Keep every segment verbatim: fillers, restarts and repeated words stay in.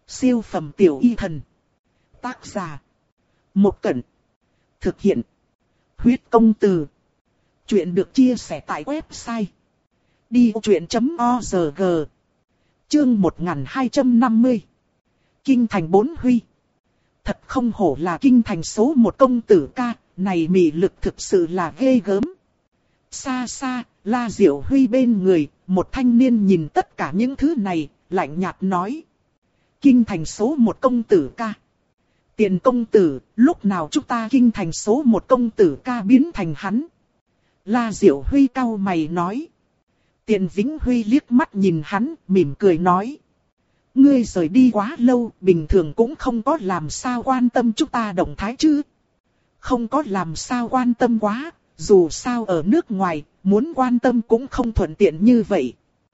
Siêu phẩm tiểu y thần. Tác giả. Một Cẩn. Thực hiện. Huyết công từ. Chuyện được chia sẻ tại website đi vô chuyện chấm org. Chương một nghìn hai trăm năm mươi. Kinh thành bốn huy. Thật không hổ là kinh thành số một công tử ca, này mị lực thực sự là ghê gớm. Xa xa, La Diệu Huy bên người, một thanh niên nhìn tất cả những thứ này, lạnh nhạt nói. Kinh thành số một công tử ca. Tiền công tử, lúc nào chúng ta kinh thành số một công tử ca biến thành hắn? La Diệu Huy cau mày nói. Tiền Vĩnh Huy liếc mắt nhìn hắn, mỉm cười nói. Ngươi rời đi quá lâu, bình thường cũng không có làm sao quan tâm chúng ta động thái chứ. Không có làm sao quan tâm quá, dù sao ở nước ngoài, muốn quan tâm cũng không thuận tiện như vậy.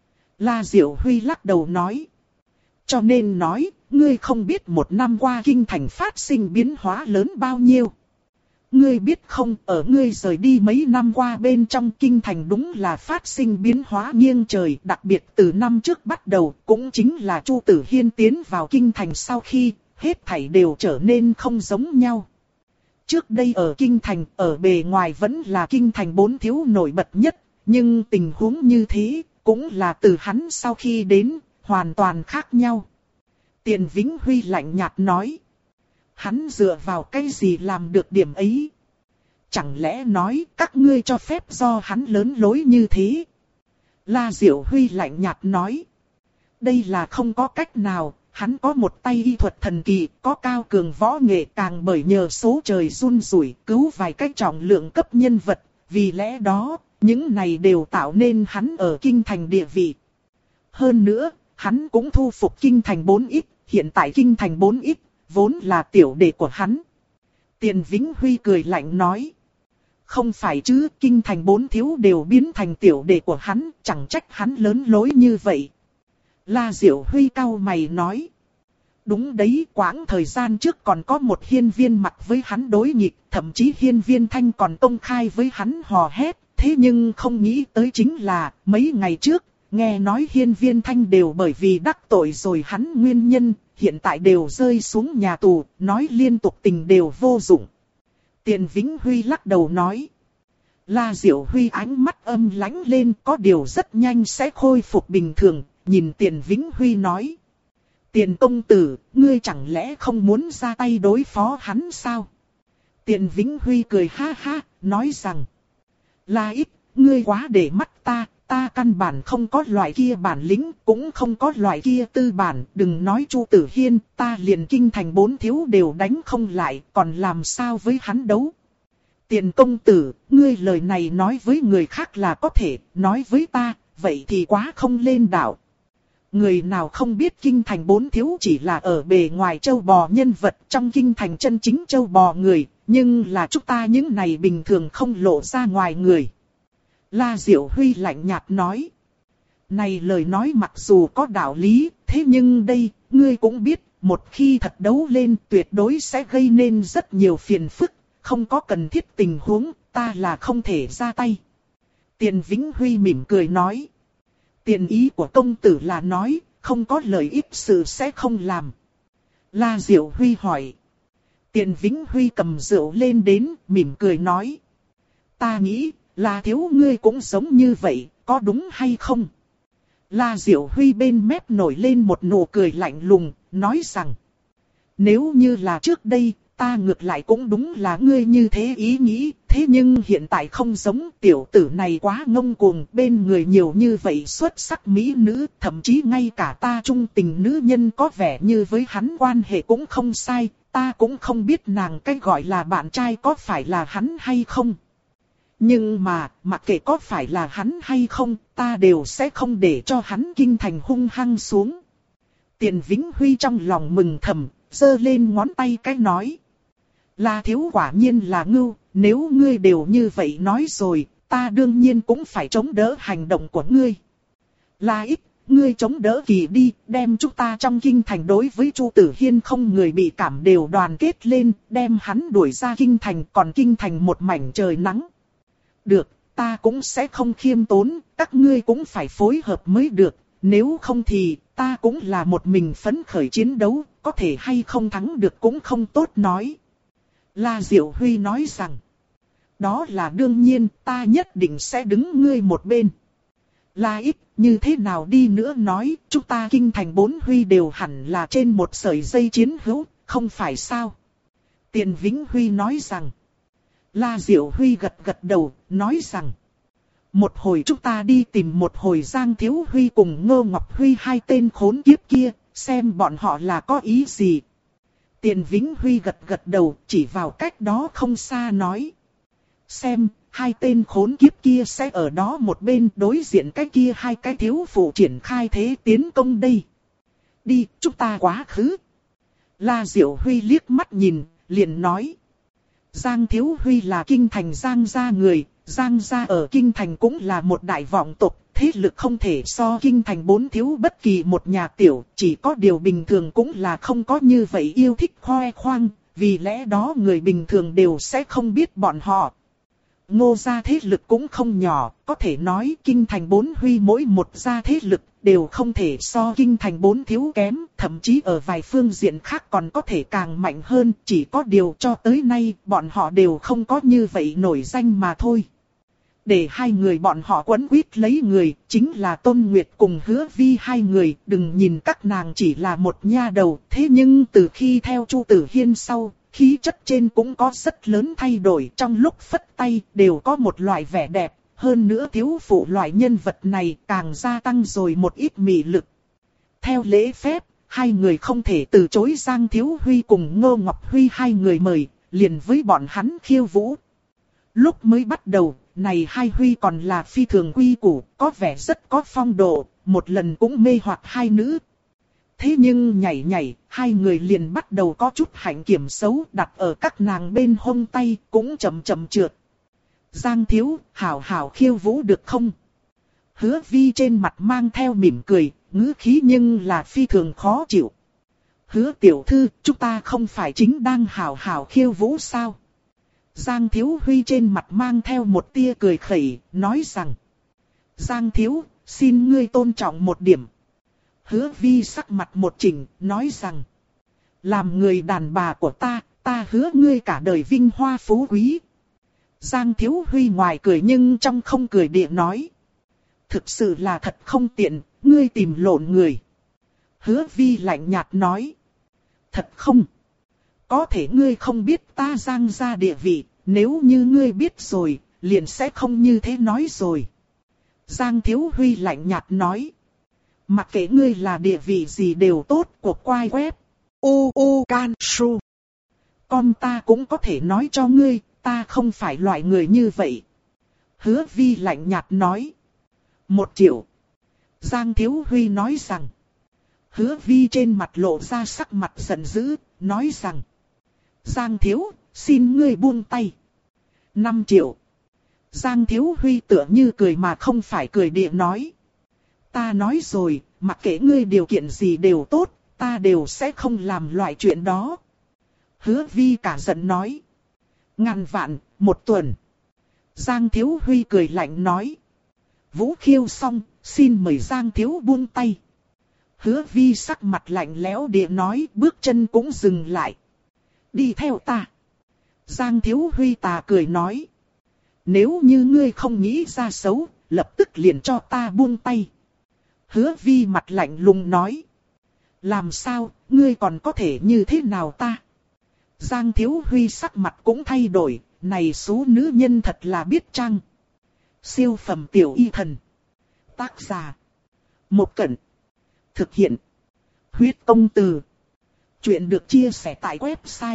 La Diệu Huy lắc đầu nói. Cho nên nói, ngươi không biết một năm qua kinh thành phát sinh biến hóa lớn bao nhiêu. Ngươi biết không, ở ngươi rời đi mấy năm qua bên trong kinh thành đúng là phát sinh biến hóa nghiêng trời. Đặc biệt từ năm trước bắt đầu, cũng chính là Chu Tử Hiên tiến vào kinh thành sau khi, hết thảy đều trở nên không giống nhau. Trước đây ở kinh thành, ở bề ngoài vẫn là kinh thành bốn thiếu nổi bật nhất, nhưng tình huống như thế, cũng là từ hắn sau khi đến, hoàn toàn khác nhau. Tiền Vĩnh Huy lạnh nhạt nói. Hắn dựa vào cái gì làm được điểm ấy? Chẳng lẽ nói các ngươi cho phép do hắn lớn lối như thế? La Diệu Huy lạnh nhạt nói. Đây là không có cách nào, hắn có một tay y thuật thần kỳ, có cao cường võ nghệ, càng bởi nhờ số trời run rủi cứu vài cái trọng lượng cấp nhân vật. Vì lẽ đó, những này đều tạo nên hắn ở kinh thành địa vị. Hơn nữa, hắn cũng thu phục kinh thành bốn ít, hiện tại kinh thành bốn ít, vốn là tiểu đệ của hắn. Tiền Vĩnh Huy cười lạnh nói. Không phải chứ, kinh thành bốn thiếu đều biến thành tiểu đệ của hắn, chẳng trách hắn lớn lối như vậy. La Diệu Huy cau mày nói. Đúng đấy, quãng thời gian trước còn có một hiên viên mặt với hắn đối nghịch, thậm chí hiên viên thanh còn công khai với hắn hò hét. Thế nhưng không nghĩ tới chính là, mấy ngày trước, nghe nói hiên viên thanh đều bởi vì đắc tội rồi hắn nguyên nhân, hiện tại đều rơi xuống nhà tù, nói liên tục tình đều vô dụng. Tiền Vĩnh Huy lắc đầu nói. La Diệu Huy ánh mắt âm lãnh lên, có điều rất nhanh sẽ khôi phục bình thường, nhìn Tiền Vĩnh Huy nói. Tiền công tử, ngươi chẳng lẽ không muốn ra tay đối phó hắn sao? Tiền Vĩnh Huy cười ha ha, nói rằng. La ít, ngươi quá để mắt ta. Ta căn bản không có loại kia bản lĩnh, cũng không có loại kia tư bản, đừng nói Chu Tử Hiên, ta liền kinh thành bốn thiếu đều đánh không lại, còn làm sao với hắn đấu. Tiền công tử, ngươi lời này nói với người khác là có thể, nói với ta, vậy thì quá không lên đạo. Người nào không biết kinh thành bốn thiếu chỉ là ở bề ngoài châu bò nhân vật, trong kinh thành chân chính châu bò người, nhưng là chúng ta những này bình thường không lộ ra ngoài người. La Diệu Huy lạnh nhạt nói. Này lời nói mặc dù có đạo lý, thế nhưng đây, ngươi cũng biết, một khi thật đấu lên tuyệt đối sẽ gây nên rất nhiều phiền phức, không có cần thiết tình huống, ta là không thể ra tay. Tiền Vĩnh Huy mỉm cười nói. Tiền ý của công tử là nói, không có lợi ích sự sẽ không làm. La Diệu Huy hỏi. Tiền Vĩnh Huy cầm rượu lên đến, mỉm cười nói. Ta nghĩ, La thiếu ngươi cũng giống như vậy, có đúng hay không? La Diệu Huy bên mép nổi lên một nụ cười lạnh lùng, nói rằng. Nếu như là trước đây, ta ngược lại cũng đúng là ngươi như thế ý nghĩ, thế nhưng hiện tại không giống, tiểu tử này quá ngông cuồng, bên người nhiều như vậy xuất sắc mỹ nữ, thậm chí ngay cả ta trung tình nữ nhân có vẻ như với hắn quan hệ cũng không sai, ta cũng không biết nàng cái gọi là bạn trai có phải là hắn hay không. Nhưng mà, mặc kệ có phải là hắn hay không, ta đều sẽ không để cho hắn kinh thành hung hăng xuống. Tiền Vĩnh Huy trong lòng mừng thầm, giơ lên ngón tay cái nói. La thiếu quả nhiên là ngưu, nếu ngươi đều như vậy nói rồi, ta đương nhiên cũng phải chống đỡ hành động của ngươi. La ít, ngươi chống đỡ kỳ đi, đem chúng ta trong kinh thành đối với Chu Tử Hiên không người bị cảm đều đoàn kết lên, đem hắn đuổi ra kinh thành, còn kinh thành một mảnh trời nắng. Được, ta cũng sẽ không khiêm tốn, các ngươi cũng phải phối hợp mới được, nếu không thì ta cũng là một mình phấn khởi chiến đấu, có thể hay không thắng được cũng không tốt nói. La Diệu Huy nói rằng, đó là đương nhiên, ta nhất định sẽ đứng ngươi một bên. La Ích, như thế nào đi nữa nói, chúng ta kinh thành bốn Huy đều hẳn là trên một sợi dây chiến hữu, không phải sao? Tiền Vĩnh Huy nói rằng, La Diệu Huy gật gật đầu, nói rằng, một hồi chúng ta đi tìm một hồi Giang Thiếu Huy cùng Ngô Ngọc Huy hai tên khốn kiếp kia, xem bọn họ là có ý gì. Tiền Vĩnh Huy gật gật đầu, chỉ vào cách đó không xa nói. Xem, hai tên khốn kiếp kia sẽ ở đó một bên đối diện cái kia hai cái thiếu phụ triển khai thế tiến công đây. Đi, chúng ta quá khứ. La Diệu Huy liếc mắt nhìn, liền nói. Giang Thiếu Huy là kinh thành Giang gia người, Giang gia ở kinh thành cũng là một đại vọng tộc, thế lực không thể so kinh thành bốn thiếu bất kỳ một nhà tiểu, chỉ có điều bình thường cũng là không có như vậy yêu thích khoe khoang, vì lẽ đó người bình thường đều sẽ không biết bọn họ. Ngô gia thế lực cũng không nhỏ, có thể nói kinh thành bốn Huy mỗi một gia thế lực đều không thể so kinh thành bốn thiếu kém, thậm chí ở vài phương diện khác còn có thể càng mạnh hơn, chỉ có điều cho tới nay bọn họ đều không có như vậy nổi danh mà thôi. Để hai người bọn họ quấn quýt lấy người, chính là Tôn Nguyệt cùng Hứa Vi hai người, đừng nhìn các nàng chỉ là một nha đầu, thế nhưng từ khi theo Chu Tử Hiên sau, khí chất trên cũng có rất lớn thay đổi, trong lúc phất tay đều có một loại vẻ đẹp, hơn nữa thiếu phụ loại nhân vật này càng gia tăng rồi một ít mị lực. Theo lễ phép, hai người không thể từ chối Giang Thiếu Huy cùng Ngô Ngọc Huy hai người mời, liền với bọn hắn khiêu vũ. Lúc mới bắt đầu, này hai Huy còn là phi thường quy củ, có vẻ rất có phong độ, một lần cũng mê hoặc hai nữ. Thế nhưng nhảy nhảy, hai người liền bắt đầu có chút hạnh kiểm xấu đặt ở các nàng bên hông tay, cũng chậm chậm trượt. Giang Thiếu, hảo hảo khiêu vũ được không? Hứa Vi trên mặt mang theo mỉm cười, ngữ khí nhưng là phi thường khó chịu. Hứa tiểu thư, chúng ta không phải chính đang hảo hảo khiêu vũ sao? Giang Thiếu Huy trên mặt mang theo một tia cười khẩy, nói rằng. Giang Thiếu, xin ngươi tôn trọng một điểm. Hứa Vi sắc mặt một chỉnh, nói rằng. Làm người đàn bà của ta, ta hứa ngươi cả đời vinh hoa phú quý. Giang Thiếu Huy ngoài cười nhưng trong không cười địa nói. Thực sự là thật không tiện, ngươi tìm lộn người. Hứa Vi lạnh nhạt nói. Thật không? Có thể ngươi không biết ta Giang gia địa vị, nếu như ngươi biết rồi, liền sẽ không như thế nói rồi. Giang Thiếu Huy lạnh nhạt nói. Mặc kệ ngươi là địa vị gì đều tốt, của quai web. U U Can Su. Con ta cũng có thể nói cho ngươi, ta không phải loại người như vậy. Hứa Vi lạnh nhạt nói. Một triệu. Giang Thiếu Huy nói rằng. Hứa Vi trên mặt lộ ra sắc mặt giận dữ, nói rằng. Giang Thiếu, xin ngươi buông tay. Năm triệu. Giang Thiếu Huy tựa như cười mà không phải cười địa nói. Ta nói rồi, mặc kệ ngươi điều kiện gì đều tốt, ta đều sẽ không làm loại chuyện đó. Hứa Vi cả giận nói. Ngàn vạn, một tuần. Giang Thiếu Huy cười lạnh nói. Vũ khiêu xong, xin mời Giang Thiếu buông tay. Hứa Vi sắc mặt lạnh lẽo địa nói, bước chân cũng dừng lại. Đi theo ta. Giang Thiếu Huy tà cười nói. Nếu như ngươi không nghĩ ra xấu, lập tức liền cho ta buông tay. Hứa Vi mặt lạnh lùng nói. Làm sao, ngươi còn có thể như thế nào ta? Giang Thiếu Huy sắc mặt cũng thay đổi, này số nữ nhân thật là biết chăng. Siêu phẩm tiểu y thần. Tác giả. Một Cẩn. Thực hiện. Huyết công từ. Chuyện được chia sẻ tại website.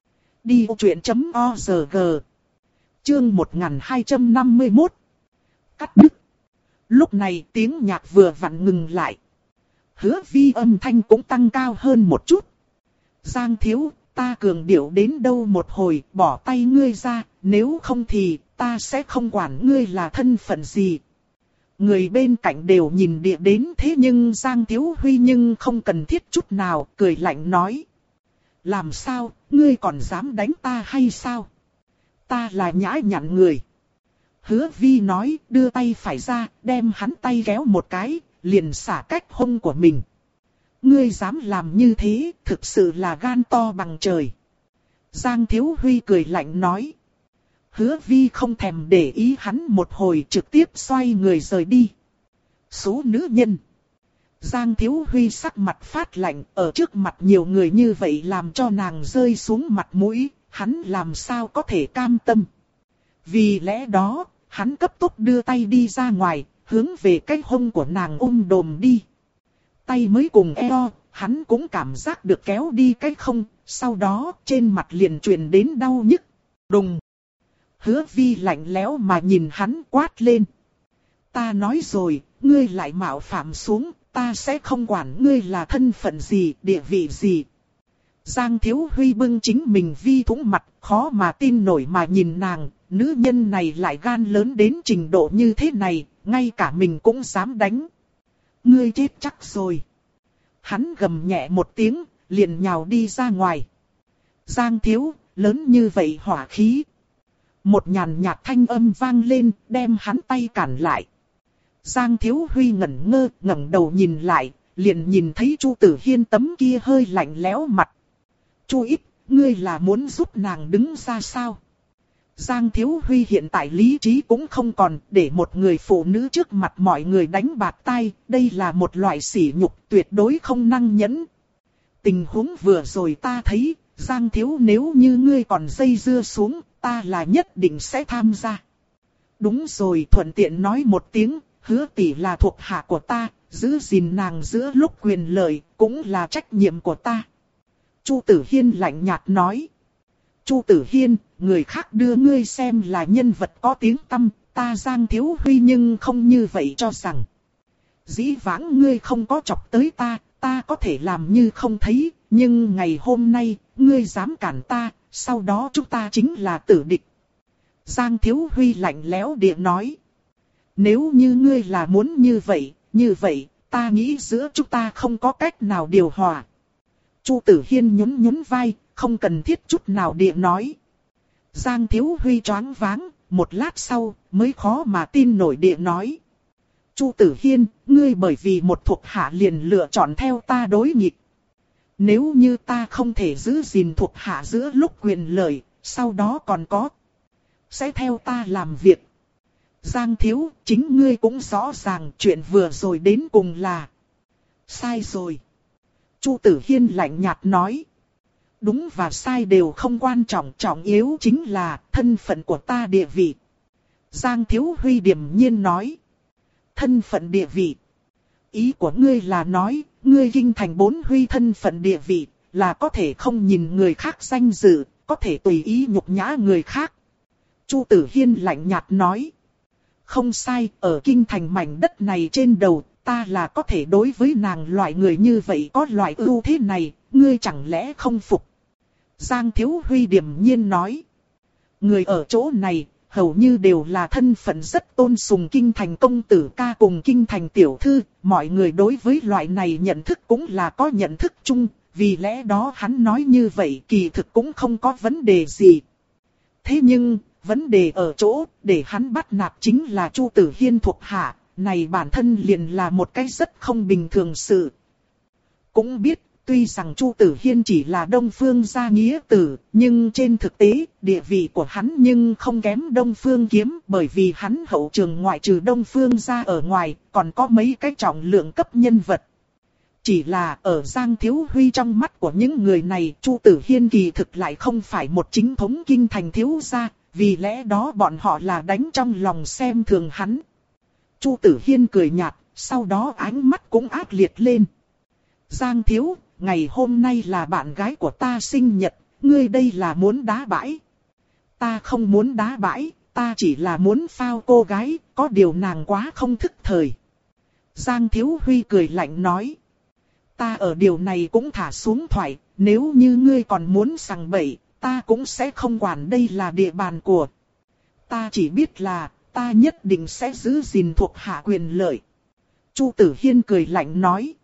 đi ô chuyện chấm o rờ giê. Chương một nghìn hai trăm năm mươi mốt. Cắt đứt. Lúc này tiếng nhạc vừa vặn ngừng lại. Hứa Vi âm thanh cũng tăng cao hơn một chút. Giang Thiếu, ta cường điệu đến đâu một hồi, bỏ tay ngươi ra, nếu không thì ta sẽ không quản ngươi là thân phận gì. Người bên cạnh đều nhìn địa đến, thế nhưng Giang Thiếu Huy nhưng không cần thiết chút nào, cười lạnh nói. Làm sao, ngươi còn dám đánh ta hay sao? Ta là nhã nhặn người. Hứa Vi nói, đưa tay phải ra, đem hắn tay kéo một cái, liền xả cách hông của mình. ngươi dám làm như thế, thực sự là gan to bằng trời. Giang Thiếu Huy cười lạnh nói. Hứa Vi không thèm để ý hắn một hồi, trực tiếp xoay người rời đi. Số nữ nhân. Giang Thiếu Huy sắc mặt phát lạnh, ở trước mặt nhiều người như vậy làm cho nàng rơi xuống mặt mũi, hắn làm sao có thể cam tâm. Vì lẽ đó, hắn cấp tốc đưa tay đi ra ngoài, hướng về cái hông của nàng ôm đồm đi. Tay mới cùng eo, hắn cũng cảm giác được kéo đi cái không, sau đó trên mặt liền truyền đến đau nhức. Đùng! Hứa Vi lạnh lẽo mà nhìn hắn quát lên. Ta nói rồi, ngươi lại mạo phạm xuống, ta sẽ không quản ngươi là thân phận gì, địa vị gì. Giang Thiếu Huy bưng chính mình vi thủng mặt, khó mà tin nổi mà nhìn nàng, nữ nhân này lại gan lớn đến trình độ như thế này, ngay cả mình cũng dám đánh. Ngươi chết chắc rồi. Hắn gầm nhẹ một tiếng, liền nhào đi ra ngoài. Giang Thiếu, lớn như vậy hỏa khí. Một nhàn nhạt thanh âm vang lên, đem hắn tay cản lại. Giang Thiếu Huy ngẩn ngơ, ngẩng đầu nhìn lại, liền nhìn thấy Chu Tử Hiên tấm kia hơi lạnh lẽo mặt. Chu Ít, ngươi là muốn giúp nàng đứng ra sao? Giang Thiếu Huy hiện tại lý trí cũng không còn, để một người phụ nữ trước mặt mọi người đánh bạt tai, đây là một loại sỉ nhục tuyệt đối không năng nhẫn. Tình huống vừa rồi ta thấy, Giang Thiếu nếu như ngươi còn dây dưa xuống, ta là nhất định sẽ tham gia. Đúng rồi, thuận tiện nói một tiếng, Hứa tỷ là thuộc hạ của ta, giữ gìn nàng giữa lúc quyền lợi, cũng là trách nhiệm của ta. Chu Tử Hiên lạnh nhạt nói. Chu Tử Hiên, người khác đưa ngươi xem là nhân vật có tiếng tăm, ta Giang Thiếu Huy nhưng không như vậy cho rằng. Dĩ vãng ngươi không có chọc tới ta, ta có thể làm như không thấy, nhưng ngày hôm nay, ngươi dám cản ta, sau đó chúng ta chính là tử địch. Giang Thiếu Huy lạnh lẽo địa nói. Nếu như ngươi là muốn như vậy, như vậy, ta nghĩ giữa chúng ta không có cách nào điều hòa. Chu Tử Hiên nhún nhún vai, không cần thiết chút nào địa nói. Giang Thiếu Huy choáng váng, một lát sau, mới khó mà tin nổi địa nói. Chu Tử Hiên, ngươi bởi vì một thuộc hạ liền lựa chọn theo ta đối nghịch. Nếu như ta không thể giữ gìn thuộc hạ giữa lúc quyền lợi, sau đó còn có, sẽ theo ta làm việc. Giang Thiếu, chính ngươi cũng rõ ràng chuyện vừa rồi đến cùng là sai rồi. Chu Tử Hiên lạnh nhạt nói. Đúng và sai đều không quan trọng, trọng yếu chính là thân phận của ta địa vị. Giang Thiếu Huy điềm nhiên nói. Thân phận địa vị. Ý của ngươi là nói, ngươi kinh thành bốn huy thân phận địa vị, là có thể không nhìn người khác danh dự, có thể tùy ý nhục nhã người khác. Chu Tử Hiên lạnh nhạt nói. Không sai, ở kinh thành mảnh đất này trên đầu, ta là có thể đối với nàng loại người như vậy có loại ưu thế này, ngươi chẳng lẽ không phục? Giang Thiếu Huy điềm nhiên nói. Người ở chỗ này, hầu như đều là thân phận rất tôn sùng kinh thành công tử ca cùng kinh thành tiểu thư, mọi người đối với loại này nhận thức cũng là có nhận thức chung, vì lẽ đó hắn nói như vậy kỳ thực cũng không có vấn đề gì. Thế nhưng, vấn đề ở chỗ, để hắn bắt nạt chính là Chu Tử Hiên thuộc hạ, này bản thân liền là một cái rất không bình thường sự. Cũng biết, tuy rằng Chu Tử Hiên chỉ là Đông Phương gia nghĩa tử, nhưng trên thực tế, địa vị của hắn nhưng không kém Đông Phương Kiếm, bởi vì hắn hậu trường ngoại trừ Đông Phương gia ở ngoài, còn có mấy cái trọng lượng cấp nhân vật. Chỉ là ở Giang Thiếu Huy trong mắt của những người này, Chu Tử Hiên kỳ thực lại không phải một chính thống kinh thành thiếu gia, vì lẽ đó bọn họ là đánh trong lòng xem thường hắn. Chu Tử Hiên cười nhạt, sau đó ánh mắt cũng ác liệt lên. Giang Thiếu, ngày hôm nay là bạn gái của ta sinh nhật, ngươi đây là muốn đá bãi. Ta không muốn đá bãi, ta chỉ là muốn phao cô gái, có điều nàng quá không thức thời. Giang Thiếu Huy cười lạnh nói. Ta ở điều này cũng thả xuống thoại, nếu như ngươi còn muốn sằng bậy, ta cũng sẽ không quản đây là địa bàn của. Ta chỉ biết là, ta nhất định sẽ giữ gìn thuộc hạ quyền lợi. Chu Tử Hiên cười lạnh nói.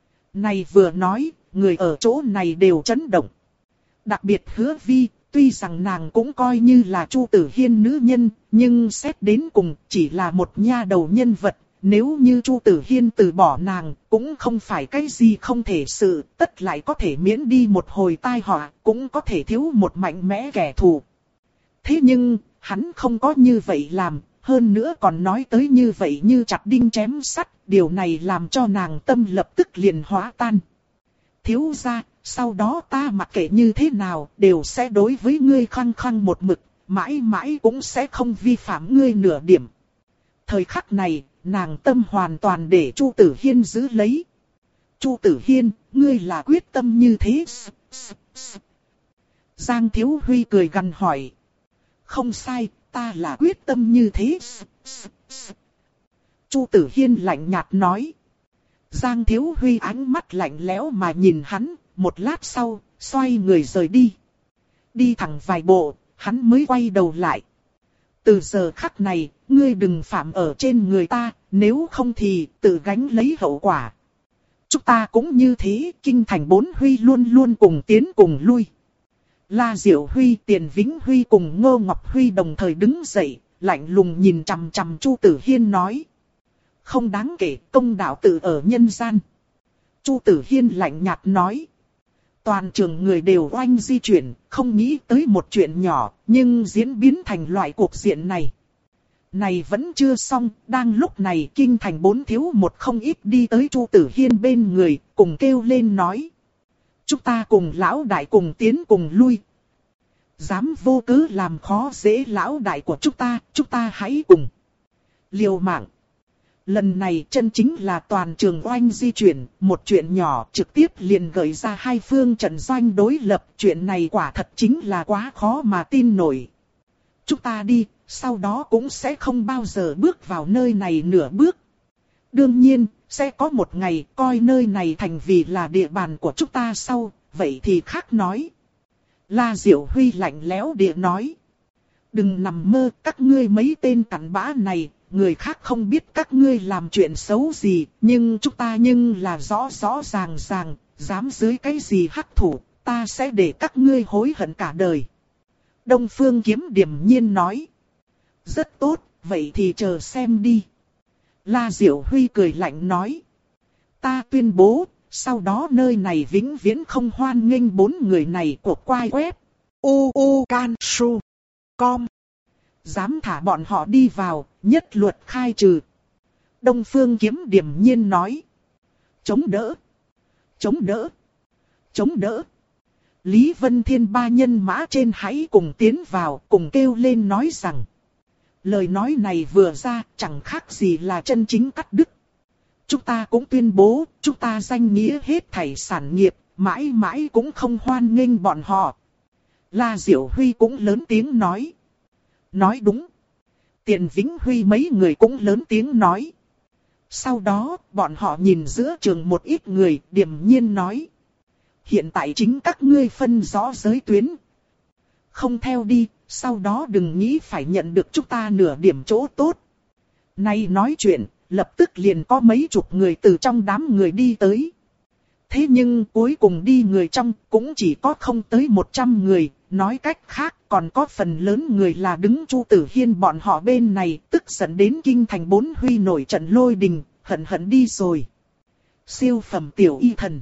Này vừa nói, người ở chỗ này đều chấn động. Đặc biệt Hứa Vi, tuy rằng nàng cũng coi như là Chu Tử Hiên nữ nhân, nhưng xét đến cùng chỉ là một nha đầu nhân vật, nếu như Chu Tử Hiên từ bỏ nàng, cũng không phải cái gì không thể sự, tất lại có thể miễn đi một hồi tai họa, cũng có thể thiếu một mạnh mẽ kẻ thù. Thế nhưng, hắn không có như vậy làm, hơn nữa còn nói tới như vậy như chặt đinh chém sắt, điều này làm cho nàng tâm lập tức liền hóa tan. Thiếu gia, sau đó ta mặc kệ như thế nào, đều sẽ đối với ngươi khăng khăng một mực, mãi mãi cũng sẽ không vi phạm ngươi nửa điểm. Thời khắc này, nàng tâm hoàn toàn để Chu Tử Hiên giữ lấy. Chu Tử Hiên, ngươi là quyết tâm như thế. Giang Thiếu Huy cười gằn hỏi. Không sai, ta là quyết tâm như thế. Chu Tử Hiên lạnh nhạt nói. Giang Thiếu Huy ánh mắt lạnh lẽo mà nhìn hắn, một lát sau, xoay người rời đi. Đi thẳng vài bộ, hắn mới quay đầu lại. Từ giờ khắc này, ngươi đừng phạm ở trên người ta, nếu không thì tự gánh lấy hậu quả. Chúng ta cũng như thế, kinh thành bốn Huy luôn luôn cùng tiến cùng lui. La Diệu Huy, Tiền Vĩnh Huy cùng Ngô Ngọc Huy đồng thời đứng dậy, lạnh lùng nhìn chằm chằm Chu Tử Hiên nói. Không đáng kể, công đạo tự ở nhân gian. Chu Tử Hiên lạnh nhạt nói. Toàn trường người đều oanh di chuyển, không nghĩ tới một chuyện nhỏ, nhưng diễn biến thành loại cuộc diện này. Này vẫn chưa xong, đang lúc này kinh thành bốn thiếu một không ít đi tới Chu Tử Hiên bên người, cùng kêu lên nói. Chúng ta cùng lão đại cùng tiến cùng lui. Dám vô cớ làm khó dễ lão đại của chúng ta, chúng ta hãy cùng liều mạng. Lần này chân chính là toàn trường oanh di chuyển, một chuyện nhỏ trực tiếp liền gợi ra hai phương trận doanh đối lập. Chuyện này quả thật chính là quá khó mà tin nổi. Chúng ta đi, sau đó cũng sẽ không bao giờ bước vào nơi này nửa bước. Đương nhiên, sẽ có một ngày coi nơi này thành vì là địa bàn của chúng ta sau, vậy thì khác nói. La Diệu Huy lạnh lẽo địa nói. Đừng nằm mơ, các ngươi mấy tên cặn bã này. Người khác không biết các ngươi làm chuyện xấu gì, nhưng chúng ta nhưng là rõ rõ ràng ràng, dám dưới cái gì hắc thủ, ta sẽ để các ngươi hối hận cả đời. Đông Phương Kiếm điềm nhiên nói. Rất tốt, vậy thì chờ xem đi. La Diệu Huy cười lạnh nói. Ta tuyên bố, sau đó nơi này vĩnh viễn không hoan nghênh bốn người này của quai web. u u can su com. Dám thả bọn họ đi vào, nhất luật khai trừ. Đông Phương Kiếm điềm nhiên nói. Chống đỡ. Chống đỡ. Chống đỡ. Lý Vân Thiên ba nhân mã trên hãy cùng tiến vào, cùng kêu lên nói rằng. Lời nói này vừa ra, chẳng khác gì là chân chính cắt đứt. Chúng ta cũng tuyên bố, chúng ta danh nghĩa hết thảy sản nghiệp, mãi mãi cũng không hoan nghênh bọn họ. La Diệu Huy cũng lớn tiếng nói. Nói đúng. Tiền Vĩnh Huy mấy người cũng lớn tiếng nói. Sau đó, bọn họ nhìn giữa trường một ít người, điềm nhiên nói. Hiện tại chính các ngươi phân rõ giới tuyến. Không theo đi, sau đó đừng nghĩ phải nhận được chúng ta nửa điểm chỗ tốt. Nay nói chuyện, lập tức liền có mấy chục người từ trong đám người đi tới. Thế nhưng cuối cùng đi người trong cũng chỉ có không tới một trăm người, nói cách khác còn có phần lớn người là đứng Chu Tử Hiên bọn họ bên này, tức giận đến kinh thành bốn Huy nổi trận lôi đình, hận hận đi rồi. Siêu phẩm tiểu y thần.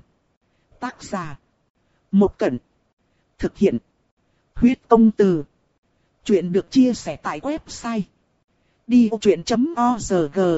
Tác giả. Một Cẩn. Thực hiện. Huyết Công Từ. Chuyện được chia sẻ tại website đi ô truyện chấm org.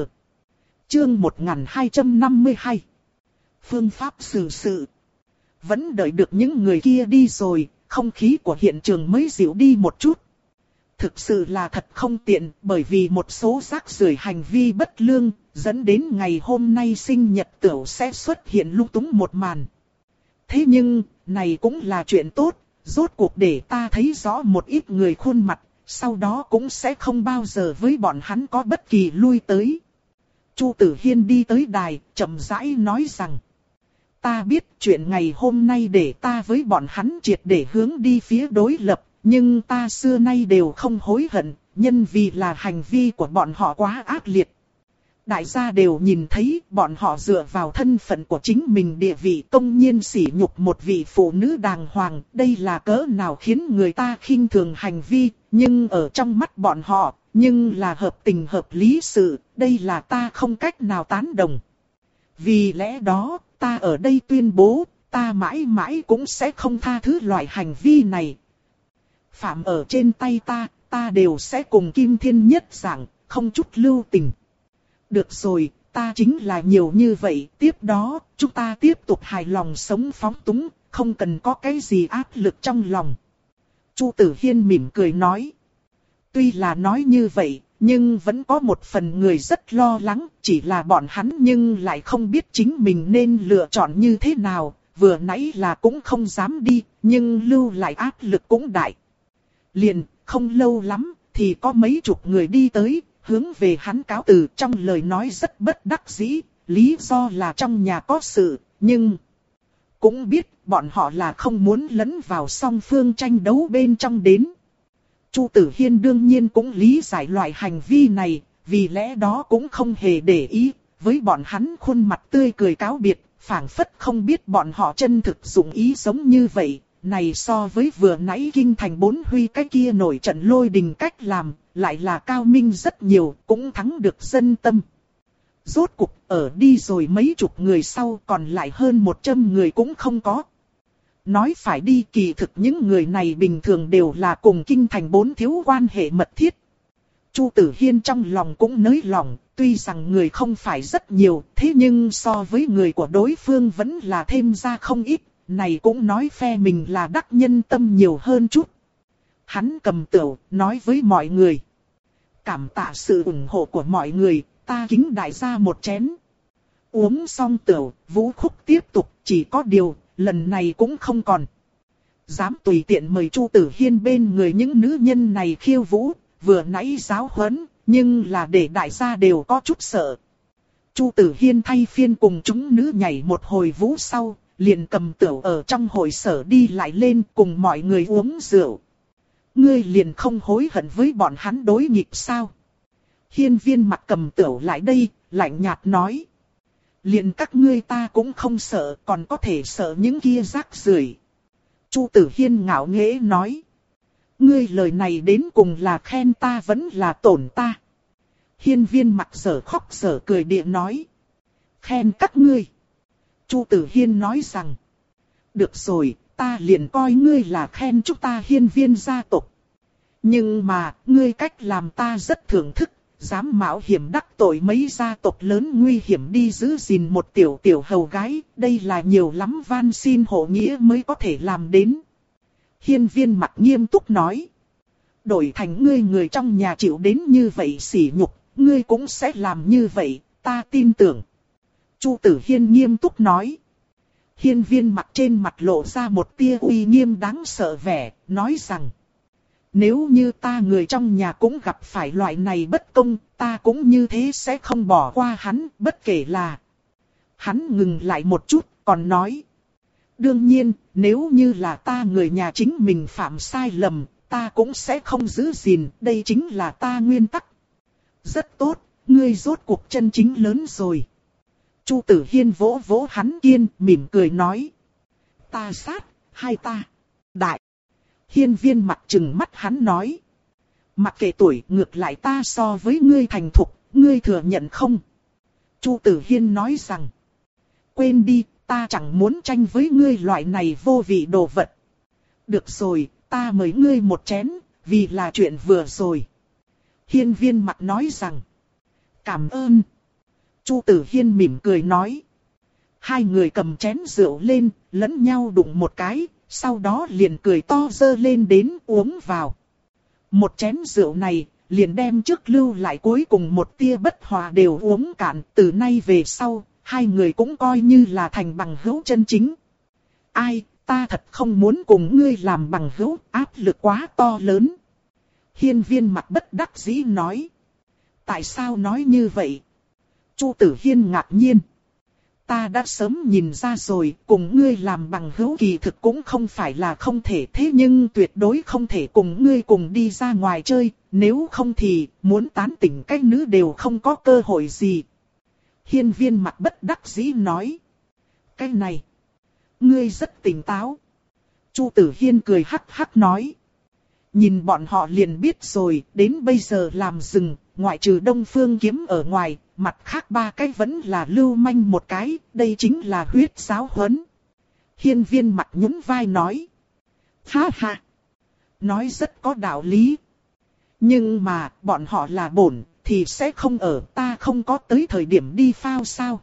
Chương một nghìn hai trăm năm mươi hai. Phương pháp xử sự. Vẫn đợi được những người kia đi rồi, không khí của hiện trường mới dịu đi một chút. Thực sự là thật không tiện, bởi vì một số rác rưởi hành vi bất lương, dẫn đến ngày hôm nay sinh nhật tửu sẽ xuất hiện lung túng một màn. Thế nhưng, này cũng là chuyện tốt, rốt cuộc để ta thấy rõ một ít người khuôn mặt, sau đó cũng sẽ không bao giờ với bọn hắn có bất kỳ lui tới. Chu Tử Hiên đi tới đài, chậm rãi nói rằng. Ta biết chuyện ngày hôm nay để ta với bọn hắn triệt để hướng đi phía đối lập, nhưng ta xưa nay đều không hối hận, nhân vì là hành vi của bọn họ quá ác liệt. Đại gia đều nhìn thấy bọn họ dựa vào thân phận của chính mình địa vị công nhiên sỉ nhục một vị phụ nữ đàng hoàng, đây là cỡ nào khiến người ta khinh thường hành vi, nhưng ở trong mắt bọn họ, nhưng là hợp tình hợp lý sự, đây là ta không cách nào tán đồng. Vì lẽ đó, ta ở đây tuyên bố, ta mãi mãi cũng sẽ không tha thứ loại hành vi này. Phạm ở trên tay ta, ta đều sẽ cùng Kim Thiên Nhất giảng, không chút lưu tình. Được rồi, ta chính là nhiều như vậy, tiếp đó, chúng ta tiếp tục hài lòng sống phóng túng, không cần có cái gì áp lực trong lòng. Chu Tử Hiên mỉm cười nói. Tuy là nói như vậy, nhưng vẫn có một phần người rất lo lắng, chỉ là bọn hắn nhưng lại không biết chính mình nên lựa chọn như thế nào, vừa nãy là cũng không dám đi, nhưng lưu lại áp lực cũng đại. Liền, không lâu lắm, thì có mấy chục người đi tới, hướng về hắn cáo từ, trong lời nói rất bất đắc dĩ, lý do là trong nhà có sự, nhưng cũng biết bọn họ là không muốn lẫn vào song phương tranh đấu bên trong đến. Chu Tử Hiên đương nhiên cũng lý giải loại hành vi này, vì lẽ đó cũng không hề để ý, với bọn hắn khuôn mặt tươi cười cáo biệt, phảng phất không biết bọn họ chân thực dụng ý giống như vậy. Này so với vừa nãy kinh thành bốn huy cái kia nổi trận lôi đình cách làm, lại là cao minh rất nhiều, cũng thắng được dân tâm. Rốt cục ở đi rồi mấy chục người sau còn lại hơn một trăm người cũng không có. Nói phải đi kỳ thực những người này bình thường đều là cùng kinh thành bốn thiếu quan hệ mật thiết. Chu Tử Hiên trong lòng cũng nới lòng, tuy rằng người không phải rất nhiều, thế nhưng so với người của đối phương vẫn là thêm ra không ít, này cũng nói phe mình là đắc nhân tâm nhiều hơn chút. Hắn cầm tửu, nói với mọi người. Cảm tạ sự ủng hộ của mọi người, ta kính đại gia một chén. Uống xong tửu, vũ khúc tiếp tục, chỉ có điều, lần này cũng không còn. Dám tùy tiện mời Chu Tử Hiên bên người những nữ nhân này khiêu vũ, vừa nãy giáo huấn, nhưng là để đại gia đều có chút sợ. Chu Tử Hiên thay phiên cùng chúng nữ nhảy một hồi vũ sau, liền cầm tửu ở trong hội sở đi lại lên cùng mọi người uống rượu. Ngươi liền không hối hận với bọn hắn đối nghịch sao? Hiên Viên Mặc cầm tửu lại đây, lạnh nhạt nói. Liền các ngươi ta cũng không sợ, còn có thể sợ những kia rác rưởi. Chu Tử Hiên ngạo nghễ nói. Ngươi lời này đến cùng là khen ta vẫn là tổn ta. Hiên Viên Mặc sở khóc sở cười địa nói. Khen các ngươi. Chu Tử Hiên nói rằng. Được rồi, ta liền coi ngươi là khen chúng ta Hiên Viên gia tộc. Nhưng mà, ngươi cách làm ta rất thưởng thức. Dám mạo hiểm đắc tội mấy gia tộc lớn nguy hiểm đi giữ gìn một tiểu tiểu hầu gái, đây là nhiều lắm van xin hộ nghĩa mới có thể làm đến. Hiên Viên Mặc nghiêm túc nói. Đổi thành ngươi người trong nhà chịu đến như vậy sỉ nhục, ngươi cũng sẽ làm như vậy, ta tin tưởng. Chu Tử Hiên nghiêm túc nói. Hiên Viên Mặc trên mặt lộ ra một tia uy nghiêm đáng sợ vẻ, nói rằng. Nếu như ta người trong nhà cũng gặp phải loại này bất công, ta cũng như thế sẽ không bỏ qua hắn, bất kể là. Hắn ngừng lại một chút, còn nói. Đương nhiên, nếu như là ta người nhà chính mình phạm sai lầm, ta cũng sẽ không giữ gìn, đây chính là ta nguyên tắc. Rất tốt, ngươi rốt cuộc chân chính lớn rồi. Chu Tử Hiên vỗ vỗ hắn kiên, mỉm cười nói. Ta sát, hai ta, đại. Hiên Viên Mặc trừng mắt hắn nói. Mặc kệ tuổi, ngược lại ta so với ngươi thành thục, ngươi thừa nhận không? Chu Tử Hiên nói rằng. Quên đi, ta chẳng muốn tranh với ngươi loại này vô vị đồ vật. Được rồi, ta mời ngươi một chén, vì là chuyện vừa rồi. Hiên Viên Mặc nói rằng. Cảm ơn. Chu Tử Hiên mỉm cười nói. Hai người cầm chén rượu lên, lẫn nhau đụng một cái. Sau đó liền cười to dơ lên đến uống vào. Một chén rượu này, liền đem trước lưu lại cuối cùng một tia bất hòa đều uống cạn. Từ nay về sau, hai người cũng coi như là thành bằng hữu chân chính. Ai, ta thật không muốn cùng ngươi làm bằng hữu, áp lực quá to lớn. Hiên Viên Mặc bất đắc dĩ nói. Tại sao nói như vậy? Chu Tử Hiên ngạc nhiên. Ta đã sớm nhìn ra rồi, cùng ngươi làm bằng hữu kỳ thực cũng không phải là không thể, thế nhưng tuyệt đối không thể cùng ngươi cùng đi ra ngoài chơi, nếu không thì muốn tán tỉnh cái nữ đều không có cơ hội gì. Hiên Viên Mặc bất đắc dĩ nói. Cái này, ngươi rất tỉnh táo. Chu Tử Hiên cười hắc hắc nói. Nhìn bọn họ liền biết rồi, đến bây giờ làm rừng, ngoại trừ Đông Phương Kiếm ở ngoài, mặt khác ba cái vẫn là lưu manh một cái, đây chính là huyết giáo huấn. Hiên Viên mặt nhún vai nói. Ha ha! Nói rất có đạo lý. Nhưng mà, bọn họ là bổn, thì sẽ không ở, ta không có tới thời điểm đi phao sao.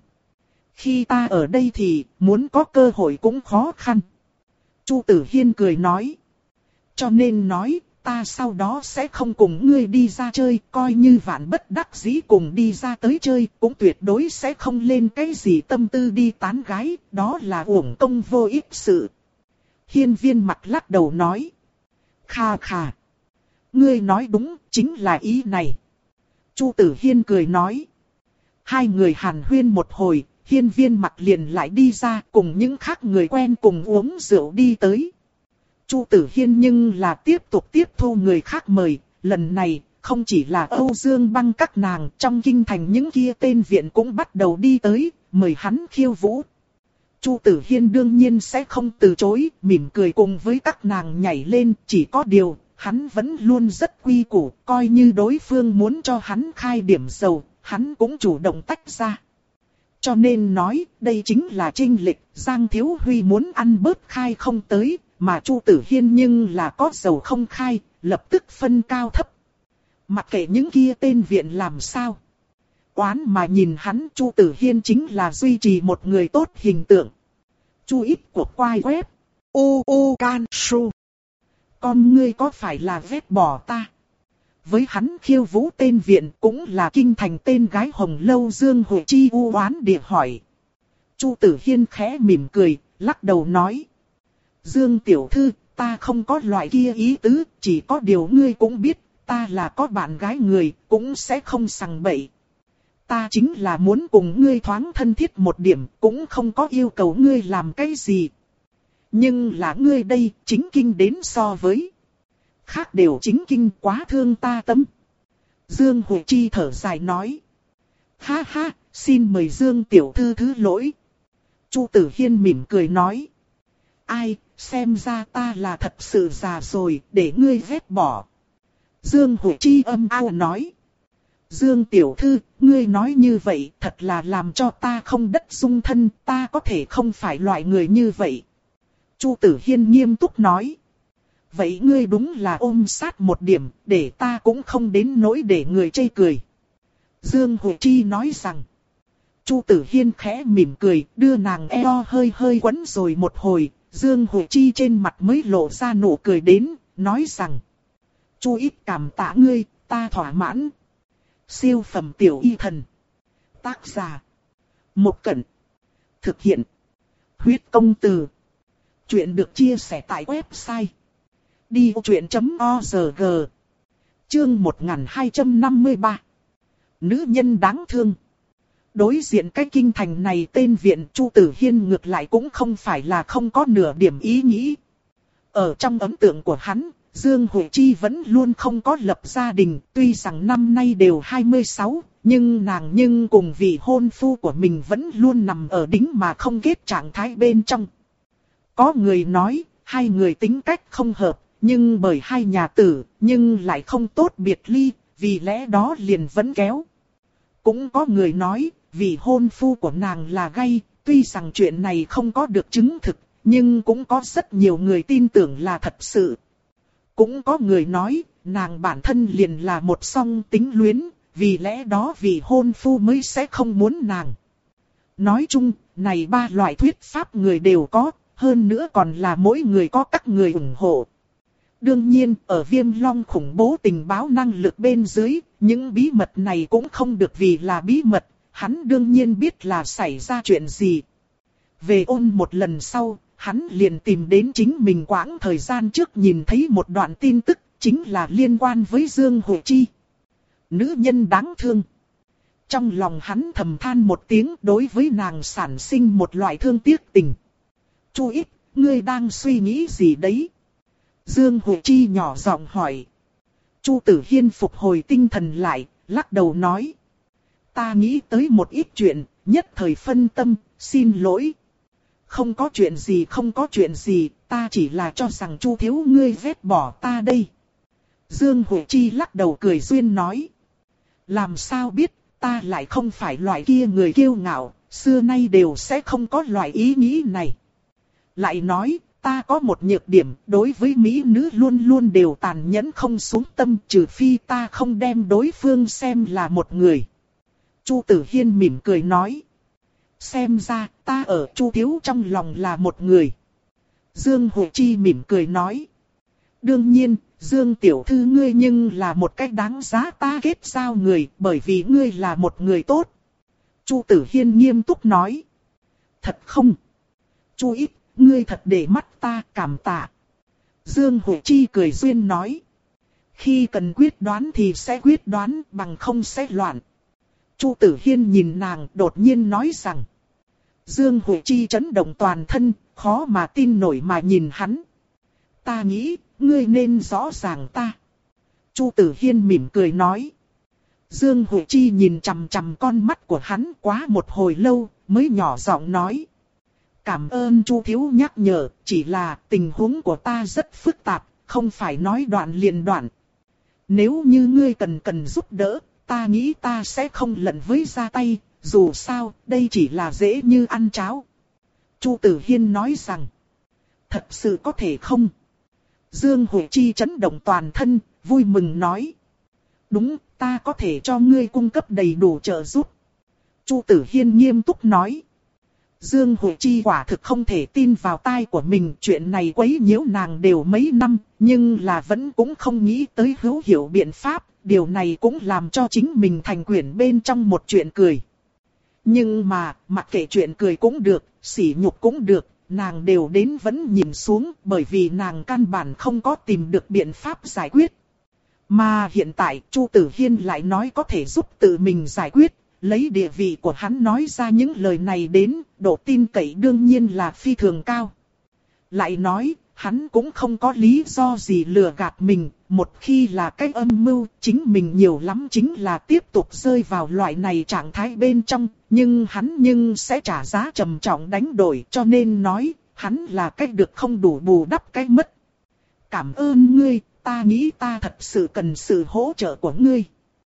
Khi ta ở đây thì, muốn có cơ hội cũng khó khăn. Chu Tử Hiên cười nói. Cho nên nói, ta sau đó sẽ không cùng ngươi đi ra chơi, coi như vạn bất đắc dĩ cùng đi ra tới chơi, cũng tuyệt đối sẽ không lên cái gì tâm tư đi tán gái, đó là uổng công vô ích sự. Hiên Viên mặt lắc đầu nói. Kha kha. Ngươi nói đúng, chính là ý này. Chu Tử Hiên cười nói. Hai người hàn huyên một hồi, Hiên Viên mặt liền lại đi ra cùng những khác người quen cùng uống rượu đi tới. Chu Tử Hiên nhưng là tiếp tục tiếp thu người khác mời, lần này không chỉ là Âu Dương Băng các nàng, trong kinh thành những kia tên viện cũng bắt đầu đi tới, mời hắn khiêu vũ. Chu Tử Hiên đương nhiên sẽ không từ chối, mỉm cười cùng với các nàng nhảy lên, chỉ có điều, hắn vẫn luôn rất quy củ, coi như đối phương muốn cho hắn khai điểm dầu, hắn cũng chủ động tách ra. Cho nên nói, đây chính là chênh lệch, Giang Thiếu Huy muốn ăn bớt khai không tới, mà Chu Tử Hiên nhưng là có dầu không khai, lập tức phân cao thấp. Mặc kệ những kia tên viện làm sao. Oán mà nhìn hắn, Chu Tử Hiên chính là duy trì một người tốt hình tượng. Chu ít của quai web. U U Can Su. Con ngươi có phải là vết bỏ ta? Với hắn khiêu vũ tên viện cũng là kinh thành tên gái hồng lâu Dương Huệ Chi u oán địa hỏi. Chu Tử Hiên khẽ mỉm cười, lắc đầu nói. Dương tiểu thư, ta không có loại kia ý tứ, chỉ có điều ngươi cũng biết, ta là có bạn gái người, cũng sẽ không sằng bậy. Ta chính là muốn cùng ngươi thoáng thân thiết một điểm, cũng không có yêu cầu ngươi làm cái gì. Nhưng là ngươi đây, chính kinh đến so với. Khác đều chính kinh quá thương ta tâm. Dương Huệ Chi thở dài nói. Ha ha, xin mời Dương tiểu thư thứ lỗi. Chu Tử Hiên mỉm cười nói. Ai, xem ra ta là thật sự già rồi, để ngươi ghét bỏ. Dương Huệ Chi âm ao nói. Dương tiểu thư, ngươi nói như vậy thật là làm cho ta không đất dung thân, ta có thể không phải loại người như vậy. Chu Tử Hiên nghiêm túc nói. Vậy ngươi đúng là ôm sát một điểm, để ta cũng không đến nỗi để người chê cười. Dương Huệ Chi nói rằng. Chu Tử Hiên khẽ mỉm cười, đưa nàng eo hơi hơi quấn rồi một hồi, Dương Huệ Chi trên mặt mới lộ ra nụ cười đến, nói rằng. Chu ít cảm tạ ngươi, ta thỏa mãn. Siêu phẩm tiểu y thần. Tác giả. Một Cẩn. Thực hiện. Huyết công từ. Chuyện được chia sẻ tại website. đi ô chuyện chấm org. Chương một nghìn hai trăm năm mươi ba. Nữ nhân đáng thương. Đối diện cái kinh thành này tên viện Chu Tử Hiên ngược lại cũng không phải là không có nửa điểm ý nghĩ. Ở trong ấn tượng của hắn, Dương Huệ Chi vẫn luôn không có lập gia đình, tuy rằng năm nay đều hai mươi sáu, nhưng nàng nhưng cùng vị hôn phu của mình vẫn luôn nằm ở đính mà không kết trạng thái bên trong. Có người nói, hai người tính cách không hợp, nhưng bởi hai nhà tử, nhưng lại không tốt biệt ly, vì lẽ đó liền vẫn kéo. Cũng có người nói, vì hôn phu của nàng là gay, tuy rằng chuyện này không có được chứng thực, nhưng cũng có rất nhiều người tin tưởng là thật sự. Cũng có người nói, nàng bản thân liền là một song tính luyến, vì lẽ đó vì hôn phu mới sẽ không muốn nàng. Nói chung, này ba loại thuyết pháp người đều có, hơn nữa còn là mỗi người có các người ủng hộ. Đương nhiên, ở Viêm Long khủng bố tình báo năng lực bên dưới, những bí mật này cũng không được vì là bí mật, hắn đương nhiên biết là xảy ra chuyện gì. Về ôn một lần sau, hắn liền tìm đến chính mình quãng thời gian trước nhìn thấy một đoạn tin tức, chính là liên quan với Dương Huệ Chi. Nữ nhân đáng thương. Trong lòng hắn thầm than một tiếng, đối với nàng sản sinh một loại thương tiếc tình. Chu ít, ngươi đang suy nghĩ gì đấy? Dương Huệ Chi nhỏ giọng hỏi. Chu Tử Hiên phục hồi tinh thần lại, lắc đầu nói. Ta nghĩ tới một ít chuyện, nhất thời phân tâm, xin lỗi. Không có chuyện gì không có chuyện gì, ta chỉ là cho rằng Chu thiếu ngươi vết bỏ ta đây. Dương Huệ Chi lắc đầu cười duyên nói. Làm sao biết, ta lại không phải loại kia người kiêu ngạo, xưa nay đều sẽ không có loại ý nghĩ này. Lại nói, ta có một nhược điểm, đối với mỹ nữ luôn luôn đều tàn nhẫn không xuống tâm, trừ phi ta không đem đối phương xem là một người. Chu Tử Hiên mỉm cười nói. Xem ra, ta ở Chu thiếu trong lòng là một người. Dương Huệ Chi mỉm cười nói. Đương nhiên, Dương tiểu thư ngươi nhưng là một cách đáng giá ta kết giao người, bởi vì ngươi là một người tốt. Chu Tử Hiên nghiêm túc nói. Thật không? Chu ít, ngươi thật để mắt ta, cảm tạ. Dương Huệ Chi cười duyên nói. Khi cần quyết đoán thì sẽ quyết đoán, bằng không sẽ loạn. Chu Tử Hiên nhìn nàng đột nhiên nói rằng. Dương Huệ Chi chấn động toàn thân, khó mà tin nổi mà nhìn hắn. Ta nghĩ, ngươi nên rõ ràng ta. Chu Tử Hiên mỉm cười nói. Dương Huệ Chi nhìn chằm chằm con mắt của hắn quá một hồi lâu, mới nhỏ giọng nói. Cảm ơn Chu thiếu nhắc nhở, chỉ là tình huống của ta rất phức tạp, không phải nói đoạn liền đoạn. Nếu như ngươi cần cần giúp đỡ, ta nghĩ ta sẽ không lận với ra tay, dù sao, đây chỉ là dễ như ăn cháo. Chu Tử Hiên nói rằng. Thật sự có thể không? Dương Huệ Chi chấn động toàn thân, vui mừng nói. Đúng, ta có thể cho ngươi cung cấp đầy đủ trợ giúp. Chu Tử Hiên nghiêm túc nói. Dương Huệ Chi quả thực không thể tin vào tai của mình, chuyện này quấy nhiễu nàng đều mấy năm, nhưng là vẫn cũng không nghĩ tới hữu hiệu biện pháp, điều này cũng làm cho chính mình thành quyển bên trong một chuyện cười. Nhưng mà, mặc kệ chuyện cười cũng được, sỉ nhục cũng được, nàng đều đến vẫn nhìn xuống, bởi vì nàng căn bản không có tìm được biện pháp giải quyết. Mà hiện tại, Chu Tử Hiên lại nói có thể giúp tự mình giải quyết, lấy địa vị của hắn nói ra những lời này đến, độ tin cậy đương nhiên là phi thường cao. Lại nói, hắn cũng không có lý do gì lừa gạt mình, một khi là cái âm mưu, chính mình nhiều lắm chính là tiếp tục rơi vào loại này trạng thái bên trong, nhưng hắn nhưng sẽ trả giá trầm trọng đánh đổi, cho nên nói, hắn là cái được không đủ bù đắp cái mất. Cảm ơn ngươi, ta nghĩ ta thật sự cần sự hỗ trợ của ngươi.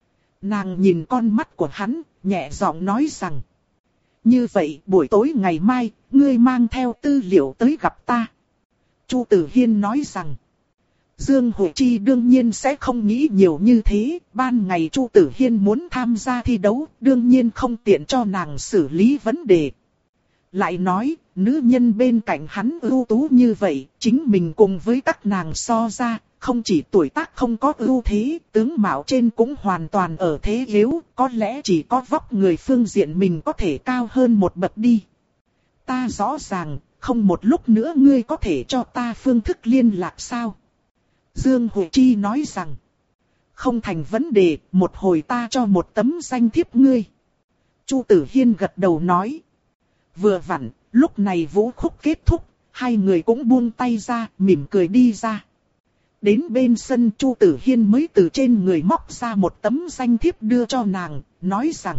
Nàng nhìn con mắt của hắn, nhẹ giọng nói rằng. Như vậy, buổi tối ngày mai, ngươi mang theo tư liệu tới gặp ta. Chu Tử Hiên nói rằng. Dương Huệ Chi đương nhiên sẽ không nghĩ nhiều như thế. Ban ngày Chu Tử Hiên muốn tham gia thi đấu, đương nhiên không tiện cho nàng xử lý vấn đề. Lại nói, nữ nhân bên cạnh hắn ưu tú như vậy, chính mình cùng với các nàng so ra, không chỉ tuổi tác không có ưu thế, tướng mạo trên cũng hoàn toàn ở thế yếu, có lẽ chỉ có vóc người phương diện mình có thể cao hơn một bậc đi. Ta rõ ràng, không một lúc nữa ngươi có thể cho ta phương thức liên lạc sao? Dương Huệ Chi nói rằng, không thành vấn đề, một hồi ta cho một tấm danh thiếp ngươi. Chu Tử Hiên gật đầu nói. Vừa vặn, lúc này vũ khúc kết thúc, hai người cũng buông tay ra, mỉm cười đi ra. Đến bên sân Chu Tử Hiên mới từ trên người móc ra một tấm danh thiếp đưa cho nàng, nói rằng.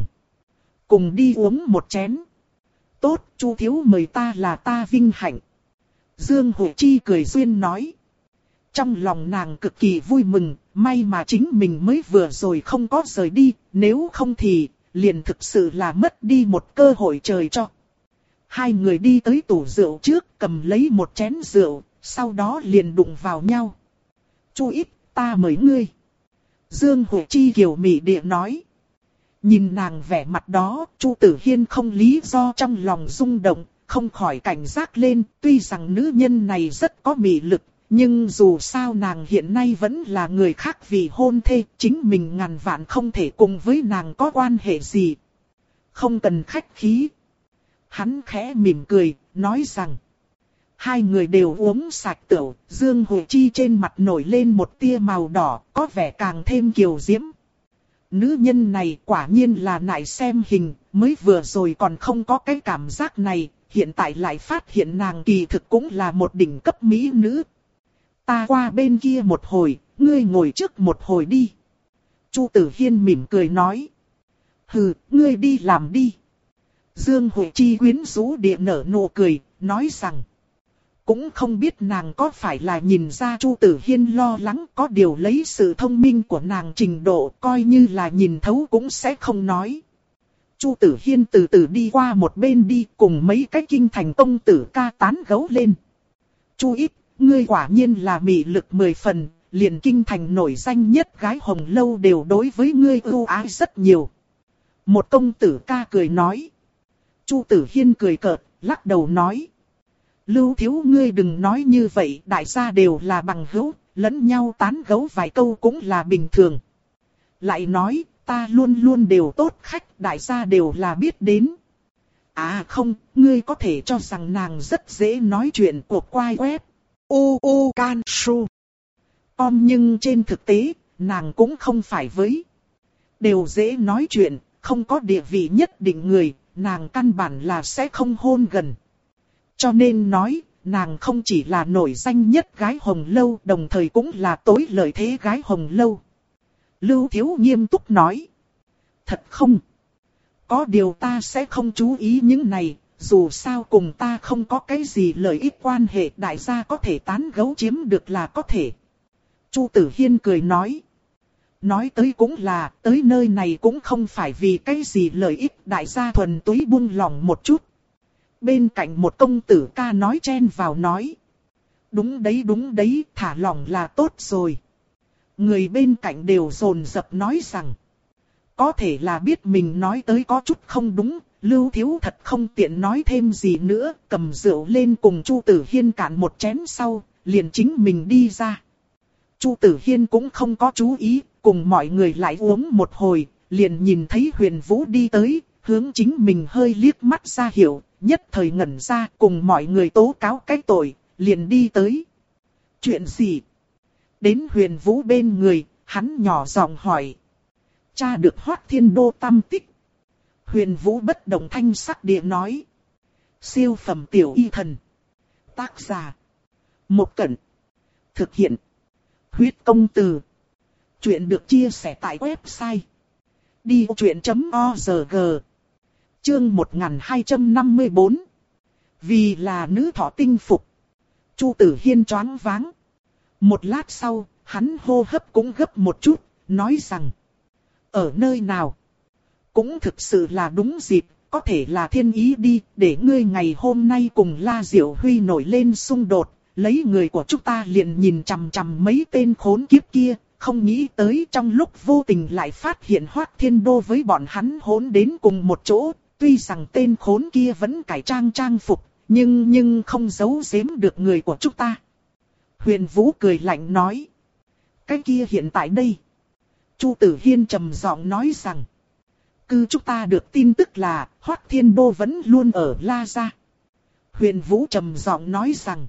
Cùng đi uống một chén. Tốt, Chu thiếu mời ta là ta vinh hạnh. Dương Huệ Chi cười duyên nói. Trong lòng nàng cực kỳ vui mừng, may mà chính mình mới vừa rồi không có rời đi, nếu không thì liền thực sự là mất đi một cơ hội trời cho. Hai người đi tới tủ rượu trước, cầm lấy một chén rượu, sau đó liền đụng vào nhau. Chu ít, ta mời ngươi. Dương Huệ Chi kiều mị địa nói. Nhìn nàng vẻ mặt đó, Chu Tử Hiên không lý do trong lòng rung động, không khỏi cảnh giác lên. Tuy rằng nữ nhân này rất có mị lực, nhưng dù sao nàng hiện nay vẫn là người khác vì hôn thê, chính mình ngàn vạn không thể cùng với nàng có quan hệ gì. Không cần khách khí. Hắn khẽ mỉm cười, nói rằng. Hai người đều uống sạch tửu, Dương Huệ Chi trên mặt nổi lên một tia màu đỏ, có vẻ càng thêm kiều diễm. Nữ nhân này quả nhiên là nại xem hình, mới vừa rồi còn không có cái cảm giác này, hiện tại lại phát hiện nàng kỳ thực cũng là một đỉnh cấp mỹ nữ. Ta qua bên kia một hồi, ngươi ngồi trước một hồi đi. Chu Tử Hiên mỉm cười nói. Hừ, ngươi đi làm đi. Dương Huệ Chi quyến rũ địa nở nụ cười, nói rằng. cũng không biết nàng có phải là nhìn ra Chu Tử Hiên lo lắng, có điều lấy sự thông minh của nàng trình độ coi như là nhìn thấu cũng sẽ không nói. Chu Tử Hiên từ từ đi qua một bên đi cùng mấy cái kinh thành công tử ca tán gẫu lên. Chu Ít, ngươi quả nhiên là mị lực mười phần, liền kinh thành nổi danh nhất gái hồng lâu đều đối với ngươi ưu ái rất nhiều. Một công tử ca cười nói. Chu Tử Hiên cười cợt, lắc đầu nói. Lưu thiếu ngươi đừng nói như vậy, đại gia đều là bằng hữu, lẫn nhau tán gẫu vài câu cũng là bình thường. Lại nói, ta luôn luôn đều tốt khách, đại gia đều là biết đến. À không, ngươi có thể cho rằng nàng rất dễ nói chuyện của quai web. U U Can Su. Com nhưng trên thực tế, nàng cũng không phải với. Đều dễ nói chuyện, không có địa vị nhất định người, nàng căn bản là sẽ không hôn gần. Cho nên nói, nàng không chỉ là nổi danh nhất gái hồng lâu, đồng thời cũng là tối lợi thế gái hồng lâu. Lưu Thiếu nghiêm túc nói. Thật không? Có điều ta sẽ không chú ý những này, dù sao cùng ta không có cái gì lợi ích quan hệ, đại gia có thể tán gẫu chiếm được là có thể. Chu Tử Hiên cười nói. Nói tới cũng là, tới nơi này cũng không phải vì cái gì lợi ích, đại gia thuần túy buông lòng một chút. Bên cạnh một công tử ca nói chen vào nói. Đúng đấy đúng đấy, thả lỏng là tốt rồi. Người bên cạnh đều dồn dập nói rằng. Có thể là biết mình nói tới có chút không đúng, Lưu Thiếu thật không tiện nói thêm gì nữa, cầm rượu lên cùng Chu Tử Hiên cạn một chén sau, liền chính mình đi ra. Chu Tử Hiên cũng không có chú ý, cùng mọi người lại uống một hồi, liền nhìn thấy Huyền Vũ đi tới, hướng chính mình hơi liếc mắt ra hiệu, nhất thời ngẩn ra cùng mọi người tố cáo cái tội, liền đi tới. Chuyện gì? Đến Huyền Vũ bên người, hắn nhỏ giọng hỏi. Cha được Hoắc Thiên Đô tâm tích. Huyền Vũ bất động thanh sắc địa nói. Siêu phẩm tiểu y thần. Tác giả. Một Cẩn. Thực hiện. Huyết công từ. Chuyện được chia sẻ tại website. đi vô chuyện chấm org. Chương một nghìn hai trăm năm mươi bốn. Vì là nữ thọ tinh phục. Chu Tử Hiên choáng váng. Một lát sau, hắn hô hấp cũng gấp một chút, nói rằng. Ở nơi nào? Cũng thực sự là đúng dịp, có thể là thiên ý đi, để ngươi ngày hôm nay cùng La Diệu Huy nổi lên xung đột, lấy người của chúng ta liền nhìn chằm chằm mấy tên khốn kiếp kia, không nghĩ tới trong lúc vô tình lại phát hiện Hoắc Thiên Đô với bọn hắn hỗn đến cùng một chỗ, tuy rằng tên khốn kia vẫn cải trang trang phục, nhưng nhưng không giấu giếm được người của chúng ta. Huyền Vũ cười lạnh nói. Cái kia hiện tại đây. Chu Tử Hiên trầm giọng nói rằng. Cứ chúng ta được tin tức là Hoắc Thiên Đô vẫn luôn ở La Gia. Huyền Vũ trầm giọng nói rằng.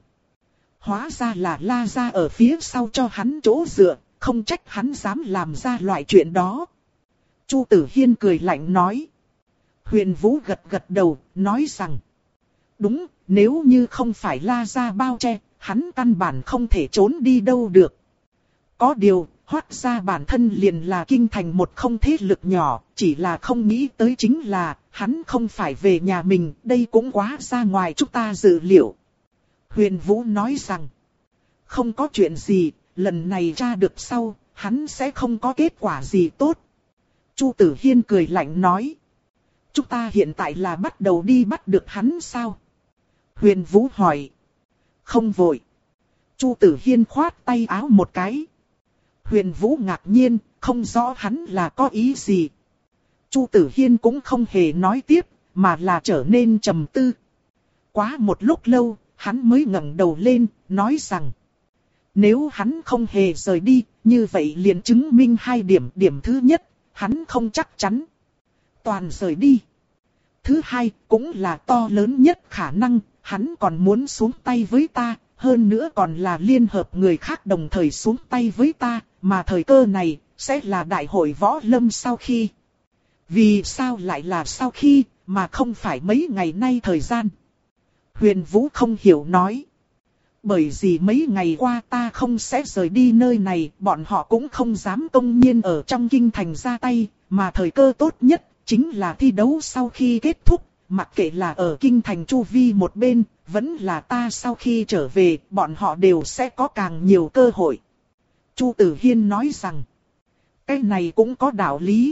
Hóa ra là La Gia ở phía sau cho hắn chỗ dựa, không trách hắn dám làm ra loại chuyện đó. Chu Tử Hiên cười lạnh nói. Huyền Vũ gật gật đầu, nói rằng. Đúng, nếu như không phải La Gia bao che, hắn căn bản không thể trốn đi đâu được. Có điều, Hoắc gia bản thân liền là kinh thành một không thế lực nhỏ, chỉ là không nghĩ tới chính là, hắn không phải về nhà mình, đây cũng quá ra ngoài chúng ta dự liệu. Huyền Vũ nói rằng, không có chuyện gì, lần này tra được sau, hắn sẽ không có kết quả gì tốt. Chu Tử Hiên cười lạnh nói, chúng ta hiện tại là bắt đầu đi bắt được hắn sao? Huyền Vũ hỏi, không vội. Chu Tử Hiên khoát tay áo một cái. Huyền Vũ ngạc nhiên, không rõ hắn là có ý gì. Chu Tử Hiên cũng không hề nói tiếp, mà là trở nên trầm tư. Quá một lúc lâu, hắn mới ngẩng đầu lên, nói rằng. Nếu hắn không hề rời đi, như vậy liền chứng minh hai điểm. Điểm thứ nhất, hắn không chắc chắn toàn rời đi. Thứ hai, cũng là to lớn nhất khả năng, hắn còn muốn xuống tay với ta. Hơn nữa còn là liên hợp người khác đồng thời xuống tay với ta, mà thời cơ này, sẽ là đại hội võ lâm sau khi. Vì sao lại là sau khi, mà không phải mấy ngày nay thời gian? Huyền Vũ không hiểu nói. Bởi vì mấy ngày qua ta không sẽ rời đi nơi này, bọn họ cũng không dám công nhiên ở trong kinh thành ra tay, mà thời cơ tốt nhất, chính là thi đấu sau khi kết thúc, mặc kệ là ở kinh thành chu vi một bên, vẫn là ta sau khi trở về, bọn họ đều sẽ có càng nhiều cơ hội. Chu Tử Hiên nói rằng, cái này cũng có đạo lý.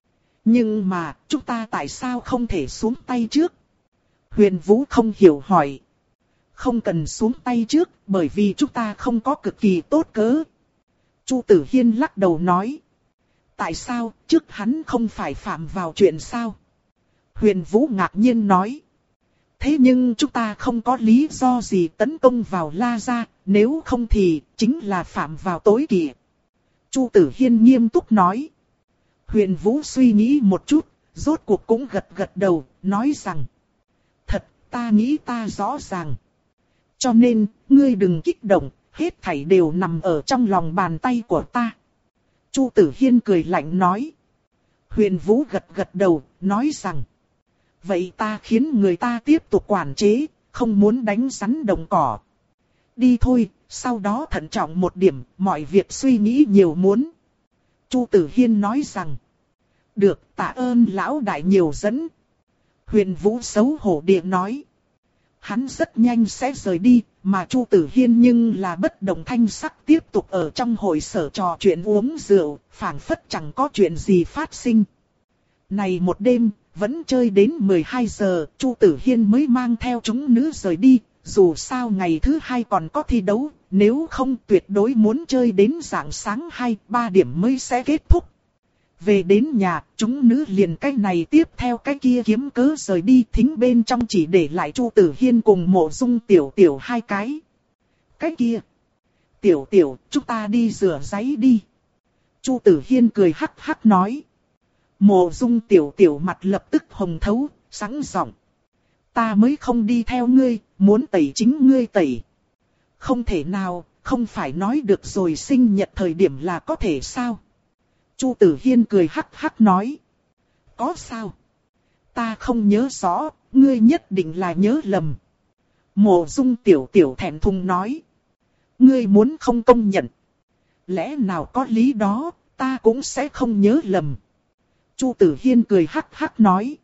Nhưng mà, chúng ta tại sao không thể xuống tay trước? Huyền Vũ không hiểu hỏi. Không cần xuống tay trước, bởi vì chúng ta không có cực kỳ tốt cớ. Chu Tử Hiên lắc đầu nói. Tại sao, trước hắn không phải phạm vào chuyện sao? Huyền Vũ ngạc nhiên nói. Thế nhưng chúng ta không có lý do gì tấn công vào La Gia, nếu không thì chính là phạm vào tối kỵ. Chu Tử Hiên nghiêm túc nói. Huyền Vũ suy nghĩ một chút, rốt cuộc cũng gật gật đầu, nói rằng. Thật, ta nghĩ ta rõ ràng. Cho nên, ngươi đừng kích động, hết thảy đều nằm ở trong lòng bàn tay của ta. Chu Tử Hiên cười lạnh nói. Huyền Vũ gật gật đầu, nói rằng. Vậy ta khiến người ta tiếp tục quản chế, không muốn đánh rắn động cỏ. Đi thôi, sau đó thận trọng một điểm, mọi việc suy nghĩ nhiều muốn. Chu Tử Hiên nói rằng. Được, tạ ơn lão đại nhiều dẫn. Huyền Vũ xấu hổ địa nói. Hắn rất nhanh sẽ rời đi, mà Chu Tử Hiên nhưng là bất động thanh sắc tiếp tục ở trong hội sở trò chuyện uống rượu, phảng phất chẳng có chuyện gì phát sinh. Này một đêm, vẫn chơi đến mười hai giờ, Chu Tử Hiên mới mang theo chúng nữ rời đi, dù sao ngày thứ hai còn có thi đấu, nếu không tuyệt đối muốn chơi đến rạng sáng hai ba điểm mới sẽ kết thúc. Về đến nhà, chúng nữ liền cái này tiếp theo cái kia kiếm cớ rời đi, thính bên trong chỉ để lại Chu Tử Hiên cùng Mộ Dung Tiểu Tiểu hai cái. Cái kia. Tiểu Tiểu, chúng ta đi rửa giấy đi. Chu Tử Hiên cười hắc hắc nói. Mộ Dung Tiểu Tiểu mặt lập tức hồng thấu, sáng giọng. Ta mới không đi theo ngươi, muốn tẩy chính ngươi tẩy. Không thể nào, không phải nói được rồi sinh nhật thời điểm là có thể sao? Chu Tử Hiên cười hắc hắc nói. Có sao? Ta không nhớ rõ, ngươi nhất định là nhớ lầm. Mộ Dung Tiểu Tiểu thẹn thùng nói. Ngươi muốn không công nhận. Lẽ nào có lý đó, ta cũng sẽ không nhớ lầm. Chu Tử Hiên cười hắc hắc nói.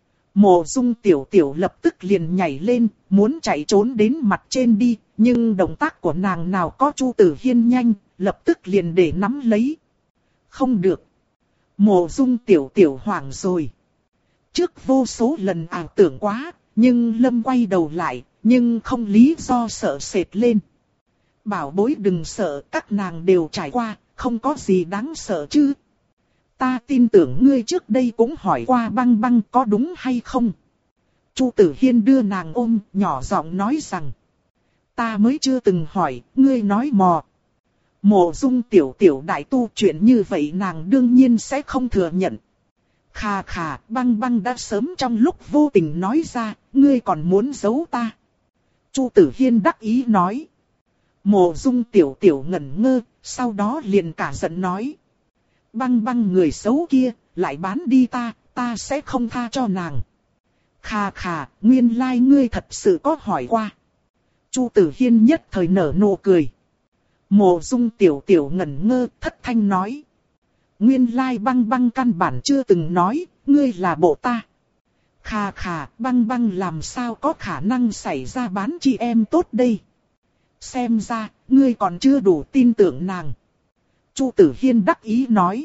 Mộ Dung Tiểu Tiểu lập tức liền nhảy lên, muốn chạy trốn đến mặt trên đi, nhưng động tác của nàng nào có Chu Tử Hiên nhanh, lập tức liền để nắm lấy. Không được. Mộ Dung Tiểu Tiểu hoảng rồi. Trước vô số lần ảo tưởng quá, nhưng Lâm quay đầu lại, nhưng không lý do sợ sệt lên. Bảo bối đừng sợ, các nàng đều trải qua, không có gì đáng sợ chứ. Ta tin tưởng ngươi trước đây cũng hỏi qua Băng Băng có đúng hay không. Chu Tử Hiên đưa nàng ôm, nhỏ giọng nói rằng. Ta mới chưa từng hỏi, ngươi nói mò. Mộ Dung Tiểu Tiểu đại tu chuyện như vậy nàng đương nhiên sẽ không thừa nhận. Khà khà, Băng Băng đã sớm trong lúc vô tình nói ra, ngươi còn muốn giấu ta. Chu Tử Hiên đắc ý nói. Mộ Dung Tiểu Tiểu ngẩn ngơ, sau đó liền cả giận nói. Băng Băng người xấu kia, lại bán đi ta, ta sẽ không tha cho nàng. Khà khà, nguyên lai like ngươi thật sự có hỏi qua. Chu Tử Hiên nhất thời nở nụ cười. Mộ Dung Tiểu Tiểu ngẩn ngơ, thất thanh nói. Nguyên lai like Băng Băng căn bản chưa từng nói, ngươi là bộ ta. Khà khà, Băng Băng làm sao có khả năng xảy ra bán chị em tốt đây. Xem ra, ngươi còn chưa đủ tin tưởng nàng. Chu Tử Hiên đắc ý nói.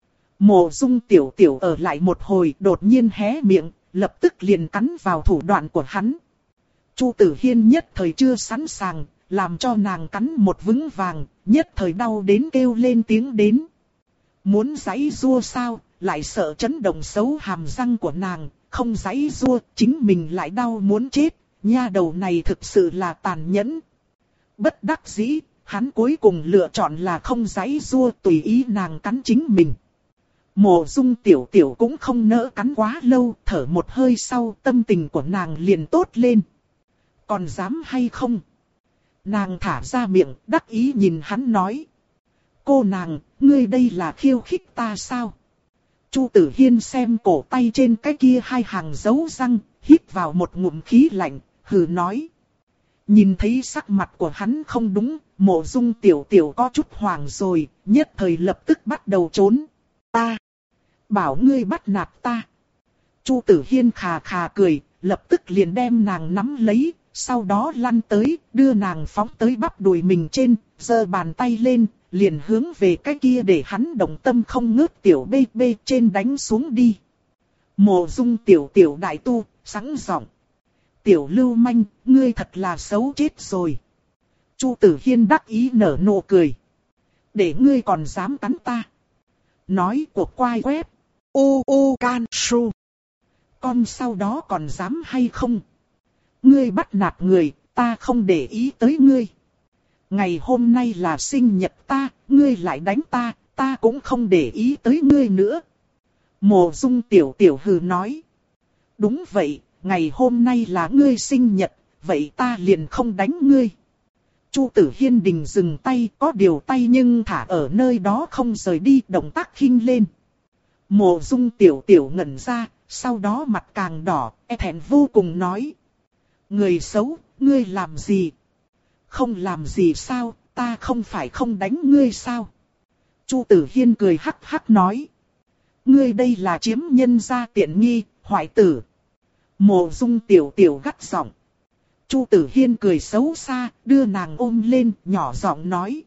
Mộ Dung Tiểu Tiểu ở lại một hồi đột nhiên hé miệng, lập tức liền cắn vào thủ đoạn của hắn. Chu Tử Hiên nhất thời chưa sẵn sàng, làm cho nàng cắn một vững vàng, nhất thời đau đến kêu lên tiếng đến. Muốn giãy giụa sao, lại sợ chấn động xấu hàm răng của nàng, không giãy giụa, chính mình lại đau muốn chết, nha đầu này thực sự là tàn nhẫn. Bất đắc dĩ, hắn cuối cùng lựa chọn là không giãy giụa tùy ý nàng cắn chính mình. Mộ Dung Tiểu Tiểu cũng không nỡ cắn quá lâu, thở một hơi sau tâm tình của nàng liền tốt lên. Còn dám hay không? Nàng thả ra miệng, đắc ý nhìn hắn nói. Cô nàng, ngươi đây là khiêu khích ta sao? Chu Tử Hiên xem cổ tay trên cái kia hai hàng dấu răng, hít vào một ngụm khí lạnh, hừ nói. Nhìn thấy sắc mặt của hắn không đúng, Mộ Dung Tiểu Tiểu có chút hoảng rồi, nhất thời lập tức bắt đầu trốn. Ta! Bảo ngươi bắt nạt ta! Chu Tử Hiên khà khà cười, lập tức liền đem nàng nắm lấy, sau đó lăn tới, đưa nàng phóng tới bắp đùi mình trên, giơ bàn tay lên, liền hướng về cái kia để hắn động tâm không ngớt tiểu bê bê trên đánh xuống đi. Mộ Dung tiểu tiểu đại tu, sẵn giọng. Tiểu lưu manh, ngươi thật là xấu chết rồi. Chu Tử Hiên đắc ý nở nụ cười. Để ngươi còn dám cắn ta. Nói cuộc quay web. Ô ô can su. Con sau đó còn dám hay không? Ngươi bắt nạt người, ta không để ý tới ngươi. Ngày hôm nay là sinh nhật ta, ngươi lại đánh ta, ta cũng không để ý tới ngươi nữa. Mộ Dung tiểu tiểu hừ nói. Đúng vậy, ngày hôm nay là ngươi sinh nhật, vậy ta liền không đánh ngươi. Chu Tử Hiên đình dừng tay, có điều tay nhưng thả ở nơi đó không rời đi, động tác khinh lên. Mộ Dung tiểu tiểu ngẩn ra, sau đó mặt càng đỏ, e thẹn vô cùng nói. Người xấu, ngươi làm gì? Không làm gì sao, ta không phải không đánh ngươi sao? Chu Tử Hiên cười hắc hắc nói. Ngươi đây là chiếm nhân gia tiện nghi, hoại tử. Mộ Dung tiểu tiểu gắt giọng. Chu Tử Hiên cười xấu xa, đưa nàng ôm lên, nhỏ giọng nói.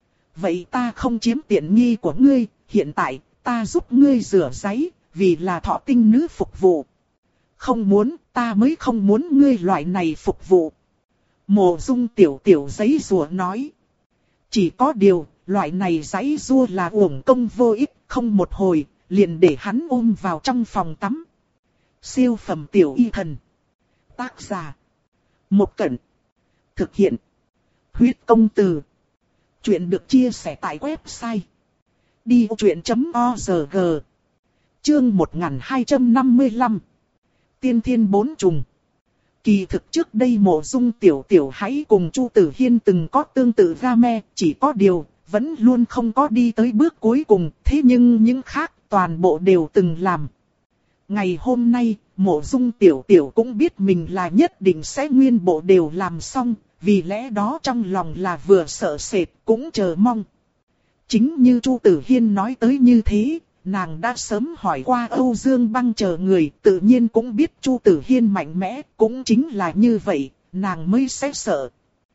Vậy ta không chiếm tiện nghi của ngươi, hiện tại, ta giúp ngươi rửa giấy, vì là thọ tinh nữ phục vụ. Không muốn, ta mới không muốn ngươi loại này phục vụ. Mộ Dung tiểu tiểu giấy rùa nói. Chỉ có điều, loại này giấy rùa là uổng công vô ích, không một hồi, liền để hắn ôm vào trong phòng tắm. Siêu phẩm tiểu y thần. Tác giả. Một Cẩn. Thực hiện. Huyết công từ. Chuyện được chia sẻ tại website. đi ô chuyện chấm org. Chương một nghìn hai trăm năm mươi lăm. Tiên thiên bốn trùng. Kỳ thực trước đây Mộ Dung tiểu tiểu hãy cùng Chu Tử Hiên từng có tương tự game, chỉ có điều, vẫn luôn không có đi tới bước cuối cùng, thế nhưng những khác toàn bộ đều từng làm. Ngày hôm nay, Mộ Dung tiểu tiểu cũng biết mình là nhất định sẽ nguyên bộ đều làm xong, vì lẽ đó trong lòng là vừa sợ sệt cũng chờ mong. Chính như Chu Tử Hiên nói tới như thế, nàng đã sớm hỏi qua Âu Dương Băng chờ người, tự nhiên cũng biết Chu Tử Hiên mạnh mẽ, cũng chính là như vậy, nàng mới sẽ sợ.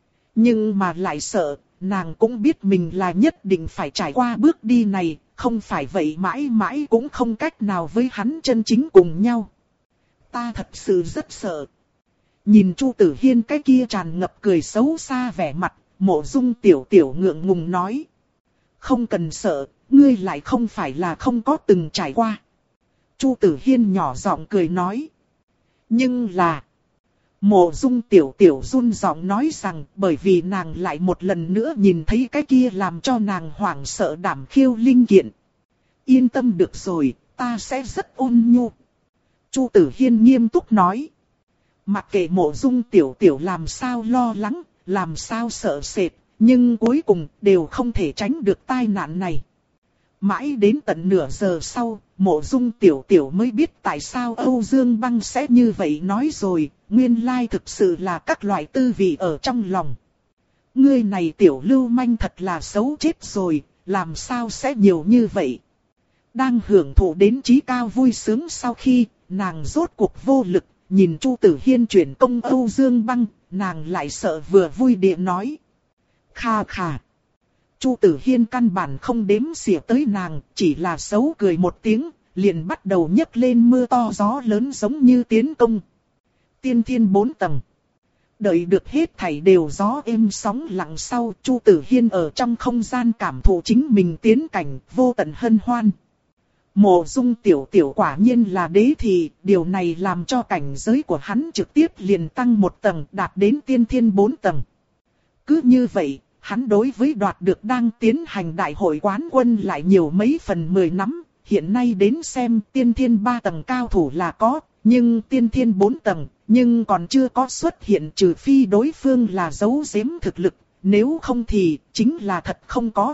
Nhưng mà lại sợ, nàng cũng biết mình là nhất định phải trải qua bước đi này, không phải vậy mãi mãi cũng không cách nào với hắn chân chính cùng nhau. Ta thật sự rất sợ. Nhìn Chu Tử Hiên cái kia tràn ngập cười xấu xa vẻ mặt, Mộ Dung tiểu tiểu ngượng ngùng nói. Không cần sợ, ngươi lại không phải là không có từng trải qua. Chu Tử Hiên nhỏ giọng cười nói. Nhưng là... Mộ Dung tiểu tiểu run giọng nói rằng bởi vì nàng lại một lần nữa nhìn thấy cái kia làm cho nàng hoảng sợ đảm khiêu linh kiện. Yên tâm được rồi, ta sẽ rất ôn nhu. Chu Tử Hiên nghiêm túc nói. Mặc kệ Mộ Dung tiểu tiểu làm sao lo lắng, làm sao sợ sệt, nhưng cuối cùng đều không thể tránh được tai nạn này. Mãi đến tận nửa giờ sau, Mộ Dung tiểu tiểu mới biết tại sao Âu Dương Băng sẽ như vậy nói rồi, nguyên lai thực sự là các loại tư vị ở trong lòng. Ngươi này tiểu lưu manh thật là xấu chết rồi, làm sao sẽ nhiều như vậy. Đang hưởng thụ đến trí cao vui sướng sau khi, nàng rốt cuộc vô lực, nhìn Chu Tử Hiên chuyển công Âu Dương Băng, nàng lại sợ vừa vui địa nói. Kha kha. Chu Tử Hiên căn bản không đếm xỉa tới nàng, chỉ là xấu cười một tiếng, liền bắt đầu nhấc lên mưa to gió lớn giống như tiến công. Tiên thiên bốn tầng. Đợi được hết thảy đều gió êm sóng lặng sau, Chu Tử Hiên ở trong không gian cảm thụ chính mình tiến cảnh, vô tận hân hoan. Mộ Dung tiểu tiểu quả nhiên là đế thì, điều này làm cho cảnh giới của hắn trực tiếp liền tăng một tầng, đạt đến tiên thiên bốn tầng. Cứ như vậy, hắn đối với đoạt được đang tiến hành đại hội quán quân lại nhiều mấy phần mười nắm, hiện nay đến xem tiên thiên ba tầng cao thủ là có, nhưng tiên thiên bốn tầng, nhưng còn chưa có xuất hiện trừ phi đối phương là giấu giếm thực lực, nếu không thì chính là thật không có.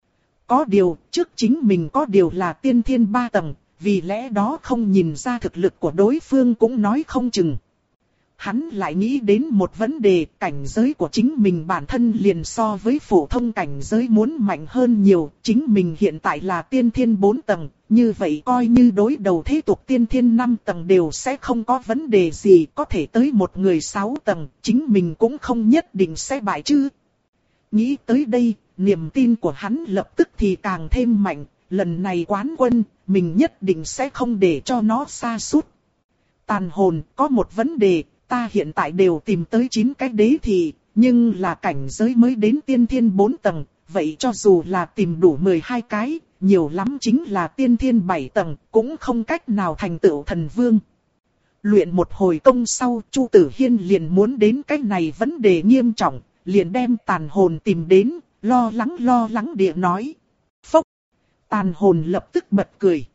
Có điều, trước chính mình có điều là tiên thiên ba tầng, vì lẽ đó không nhìn ra thực lực của đối phương cũng nói không chừng. Hắn lại nghĩ đến một vấn đề, cảnh giới của chính mình bản thân liền so với phổ thông cảnh giới muốn mạnh hơn nhiều. Chính mình hiện tại là tiên thiên bốn tầng, như vậy coi như đối đầu thế tục tiên thiên năm tầng đều sẽ không có vấn đề gì. Có thể tới một người sáu tầng, chính mình cũng không nhất định sẽ bại chứ. Nghĩ tới đây, niềm tin của hắn lập tức thì càng thêm mạnh. Lần này quán quân, mình nhất định sẽ không để cho nó sa sút. Tàn hồn, có một vấn đề. Ta hiện tại đều tìm tới chín cái đế thị, nhưng là cảnh giới mới đến tiên thiên bốn tầng, vậy cho dù là tìm đủ mười hai cái, nhiều lắm chính là tiên thiên bảy tầng, cũng không cách nào thành tựu thần vương. Luyện một hồi công sau, Chu Tử Hiên liền muốn đến cái này vấn đề nghiêm trọng, liền đem tàn hồn tìm đến, lo lắng lo lắng địa nói. Phốc! Tàn hồn lập tức bật cười.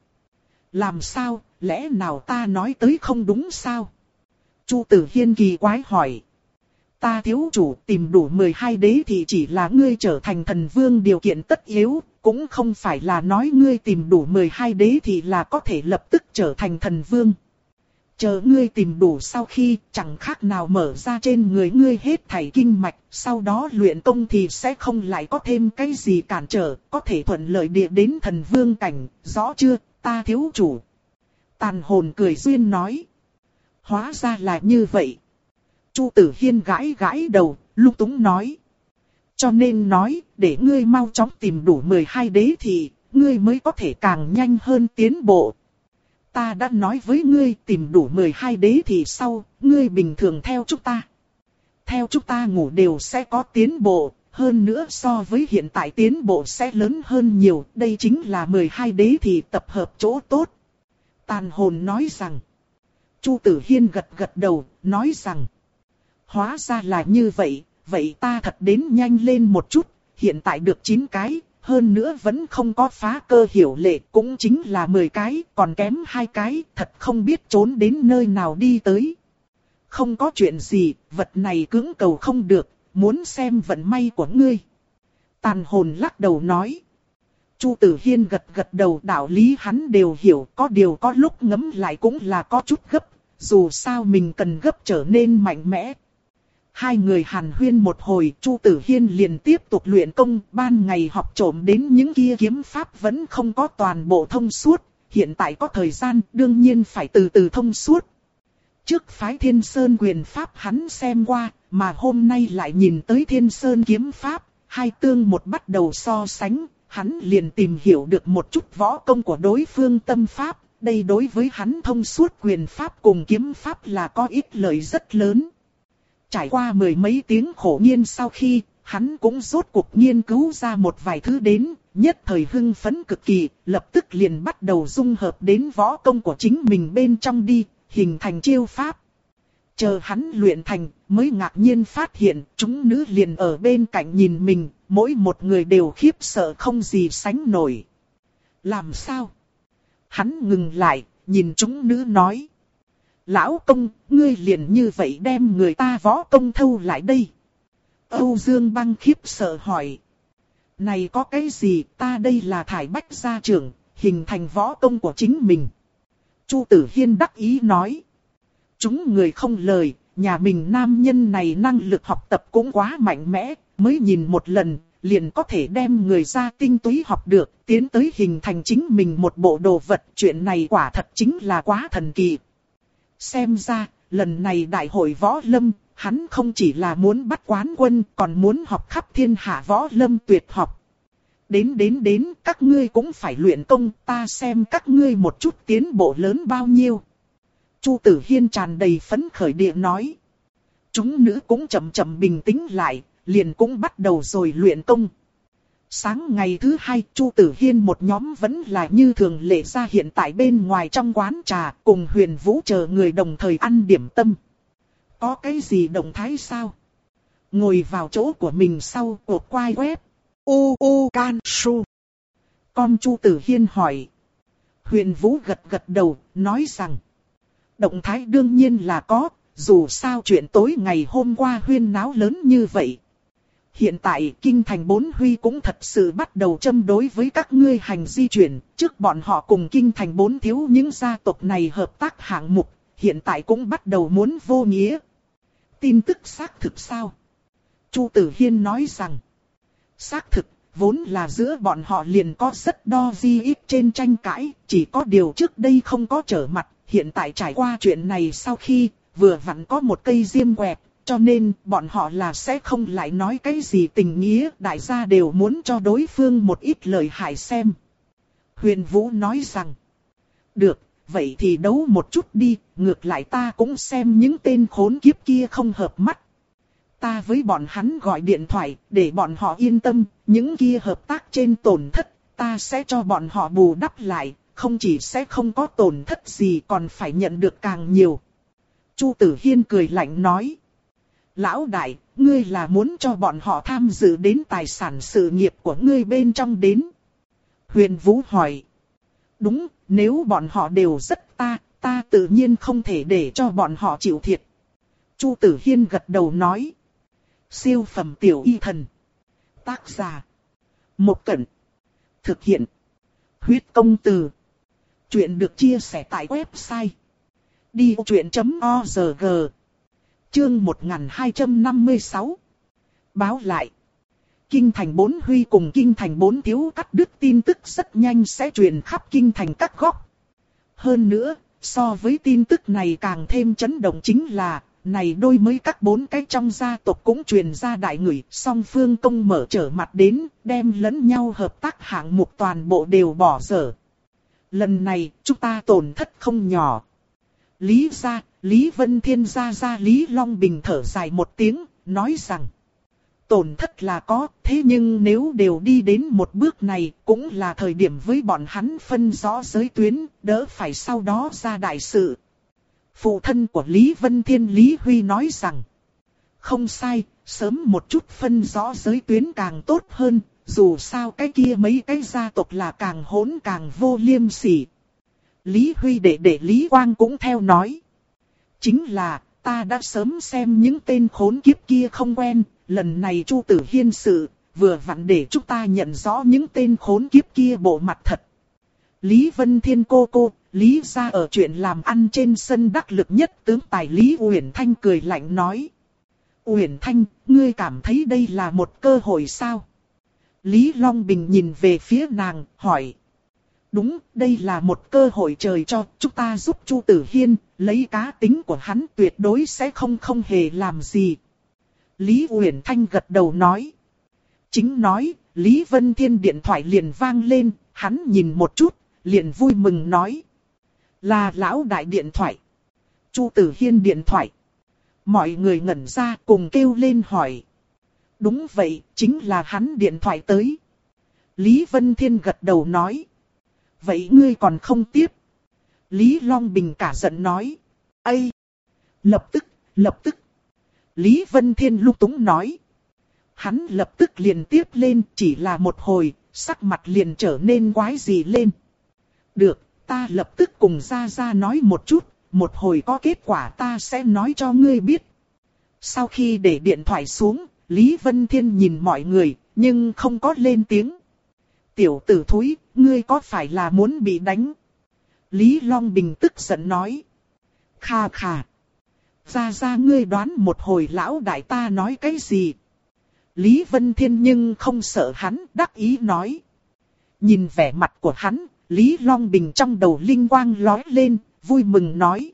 Làm sao, lẽ nào ta nói tới không đúng sao? Chu Tử Hiên kỳ quái hỏi. Ta thiếu chủ tìm đủ mười hai đế thì chỉ là ngươi trở thành thần vương điều kiện tất yếu, cũng không phải là nói ngươi tìm đủ mười hai đế thì là có thể lập tức trở thành thần vương. Chờ ngươi tìm đủ sau khi chẳng khác nào mở ra trên người ngươi hết thảy kinh mạch, sau đó luyện công thì sẽ không lại có thêm cái gì cản trở, có thể thuận lợi địa đến thần vương cảnh, rõ chưa, ta thiếu chủ. Tàn hồn cười duyên nói. Hóa ra là như vậy. Chu Tử Hiên gãi gãi đầu, lung túng nói. Cho nên nói, để ngươi mau chóng tìm đủ mười hai đế thì, ngươi mới có thể càng nhanh hơn tiến bộ. Ta đã nói với ngươi tìm đủ mười hai đế thì sau, ngươi bình thường theo chúng ta. Theo chúng ta ngủ đều sẽ có tiến bộ, hơn nữa so với hiện tại tiến bộ sẽ lớn hơn nhiều. Đây chính là mười hai đế thì tập hợp chỗ tốt. Tàn hồn nói rằng. Chu Tử Hiên gật gật đầu, nói rằng. Hóa ra là như vậy, vậy ta thật đến nhanh lên một chút, hiện tại được chín cái, hơn nữa vẫn không có phá cơ hiểu lệ, cũng chính là mười cái, còn kém hai cái, thật không biết trốn đến nơi nào đi tới. Không có chuyện gì, vật này cưỡng cầu không được, muốn xem vận may của ngươi. Tàn hồn lắc đầu nói. Chu Tử Hiên gật gật đầu, đạo lý hắn đều hiểu, có điều có lúc ngấm lại cũng là có chút gấp, dù sao mình cần gấp trở nên mạnh mẽ. Hai người hàn huyên một hồi, Chu Tử Hiên liền tiếp tục luyện công, ban ngày học trộm đến những kia kiếm pháp vẫn không có toàn bộ thông suốt, hiện tại có thời gian, đương nhiên phải từ từ thông suốt. Trước phái Thiên Sơn quyền pháp hắn xem qua, mà hôm nay lại nhìn tới Thiên Sơn kiếm pháp, hai tương một bắt đầu so sánh, hắn liền tìm hiểu được một chút võ công của đối phương tâm pháp, đây đối với hắn thông suốt quyền pháp cùng kiếm pháp là có ích lợi rất lớn. Trải qua mười mấy tiếng khổ nghiên sau khi, hắn cũng rốt cuộc nghiên cứu ra một vài thứ đến, nhất thời hưng phấn cực kỳ, lập tức liền bắt đầu dung hợp đến võ công của chính mình bên trong đi, hình thành chiêu pháp. Chờ hắn luyện thành, mới ngạc nhiên phát hiện, chúng nữ liền ở bên cạnh nhìn mình, mỗi một người đều khiếp sợ không gì sánh nổi. Làm sao? Hắn ngừng lại, nhìn chúng nữ nói. Lão công, ngươi liền như vậy đem người ta võ công thâu lại đây. Âu Dương Băng khiếp sợ hỏi. Này có cái gì, ta đây là thải bách gia trưởng, hình thành võ công của chính mình. Chu Tử Hiên đắc ý nói. Chúng người không lời, nhà mình nam nhân này năng lực học tập cũng quá mạnh mẽ, mới nhìn một lần, liền có thể đem người ra tinh túy học được, tiến tới hình thành chính mình một bộ đồ vật. Chuyện này quả thật chính là quá thần kỳ. Xem ra, lần này đại hội võ lâm, hắn không chỉ là muốn bắt quán quân, còn muốn học khắp thiên hạ võ lâm tuyệt học. Đến đến đến, các ngươi cũng phải luyện công, ta xem các ngươi một chút tiến bộ lớn bao nhiêu. Chu Tử Hiên tràn đầy phấn khởi địa nói. Chúng nữ cũng chậm chậm bình tĩnh lại, liền cũng bắt đầu rồi luyện công. Sáng ngày thứ hai, Chu Tử Hiên một nhóm vẫn là như thường lệ ra hiện tại bên ngoài trong quán trà, cùng Huyền Vũ chờ người đồng thời ăn điểm tâm. Có cái gì động thái sao? Ngồi vào chỗ của mình sau, cột quai web. U U Can Su. Con Chu Tử Hiên hỏi. Huyền Vũ gật gật đầu, nói rằng. Động thái đương nhiên là có, dù sao chuyện tối ngày hôm qua huyên náo lớn như vậy. Hiện tại kinh thành bốn huy cũng thật sự bắt đầu châm đối với các ngươi hành di chuyển, trước bọn họ cùng kinh thành bốn thiếu những gia tộc này hợp tác hạng mục, hiện tại cũng bắt đầu muốn vô nghĩa, Tin tức xác thực sao? Chu Tử Hiên nói rằng, xác thực, vốn là giữa bọn họ liền có rất đo di ít trên tranh cãi, chỉ có điều trước đây không có trở mặt, hiện tại trải qua chuyện này sau khi, vừa vặn có một cây diêm quẹt, cho nên bọn họ là sẽ không lại nói cái gì tình nghĩa, đại gia đều muốn cho đối phương một ít lời hại xem. Huyền Vũ nói rằng, được, vậy thì đấu một chút đi, ngược lại ta cũng xem những tên khốn kiếp kia không hợp mắt. Ta với bọn hắn gọi điện thoại, để bọn họ yên tâm, những kia hợp tác trên tổn thất, ta sẽ cho bọn họ bù đắp lại, không chỉ sẽ không có tổn thất gì còn phải nhận được càng nhiều. Chu Tử Hiên cười lạnh nói, lão đại, ngươi là muốn cho bọn họ tham dự đến tài sản sự nghiệp của ngươi bên trong đến. Huyền Vũ hỏi, đúng, nếu bọn họ đều rất ta, ta tự nhiên không thể để cho bọn họ chịu thiệt. Chu Tử Hiên gật đầu nói, siêu phẩm tiểu y thần. Tác giả, Một Cẩn. Thực hiện, Huyết Công Từ. Chuyện được chia sẻ tại website đi vô chuyện chấm org. Chương một nghìn hai trăm năm mươi sáu. Báo lại. Kinh thành bốn Huy cùng Kinh thành bốn Thiếu cắt đứt tin tức rất nhanh sẽ truyền khắp Kinh thành các góc. Hơn nữa, so với tin tức này càng thêm chấn động chính là, này đôi mới các bốn cái trong gia tộc cũng truyền ra đại ngửi, song phương công mở trở mặt đến, đem lẫn nhau hợp tác hạng mục toàn bộ đều bỏ dở. Lần này, chúng ta tổn thất không nhỏ. Lý gia, Lý Vân Thiên gia gia Lý Long Bình thở dài một tiếng, nói rằng, tổn thất là có, thế nhưng nếu đều đi đến một bước này, cũng là thời điểm với bọn hắn phân rõ giới tuyến, đỡ phải sau đó ra đại sự. Phụ thân của Lý Vân Thiên Lý Huy nói rằng, không sai, sớm một chút phân rõ giới tuyến càng tốt hơn, dù sao cái kia mấy cái gia tộc là càng hỗn càng vô liêm sỉ. Lý Huy đệ đệ Lý Quang cũng theo nói, chính là, ta đã sớm xem những tên khốn kiếp kia không quen, lần này Chu Tử Hiên sự, vừa vặn để chúng ta nhận rõ những tên khốn kiếp kia bộ mặt thật. Lý Vân Thiên cô cô, Lý gia ở chuyện làm ăn trên sân đắc lực nhất tướng tài Lý Uyển Thanh cười lạnh nói. Uyển Thanh, ngươi cảm thấy đây là một cơ hội sao? Lý Long Bình nhìn về phía nàng, hỏi. Đúng, đây là một cơ hội trời cho, chúng ta giúp Chu Tử Hiên, lấy cá tính của hắn tuyệt đối sẽ không không hề làm gì. Lý Uyển Thanh gật đầu nói. Chính nói, Lý Vân Thiên điện thoại liền vang lên, hắn nhìn một chút, liền vui mừng nói. Là lão đại điện thoại. Chu Tử Hiên điện thoại. Mọi người ngẩn ra cùng kêu lên hỏi. Đúng vậy, chính là hắn điện thoại tới. Lý Vân Thiên gật đầu nói. Vậy ngươi còn không tiếp? Lý Long Bình cả giận nói. Ây! Lập tức, lập tức. Lý Vân Thiên lung túng nói. Hắn lập tức liền tiếp lên, chỉ là một hồi, sắc mặt liền trở nên quái dị lên. Được, ta lập tức cùng Gia Gia nói một chút, một hồi có kết quả ta sẽ nói cho ngươi biết. Sau khi để điện thoại xuống, Lý Vân Thiên nhìn mọi người, nhưng không có lên tiếng. Tiểu tử thúi, ngươi có phải là muốn bị đánh? Lý Long Bình tức giận nói. Kha kha. Gia Gia ngươi đoán một hồi lão đại ta nói cái gì? Lý Vân Thiên nhưng không sợ hắn, đắc ý nói. Nhìn vẻ mặt của hắn, Lý Long Bình trong đầu linh quang lóe lên, vui mừng nói.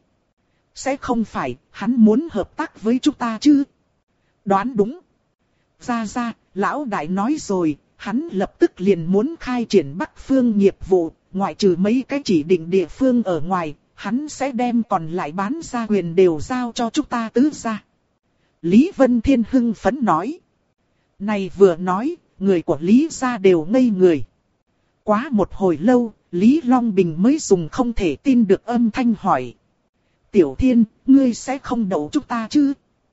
Sẽ không phải, hắn muốn hợp tác với chúng ta chứ? Đoán đúng. Gia Gia, lão đại nói rồi, hắn lập tức liền muốn khai triển Bắc Phương nghiệp vụ, ngoại trừ mấy cái chỉ định địa phương ở ngoài, hắn sẽ đem còn lại bán ra quyền đều giao cho chúng ta tứ gia. Lý Vân Thiên hưng phấn nói. Này vừa nói, người của Lý gia đều ngây người. Quá một hồi lâu, Lý Long Bình mới dùng không thể tin được âm thanh hỏi. Tiểu Thiên, ngươi sẽ không đậu chúng ta chứ?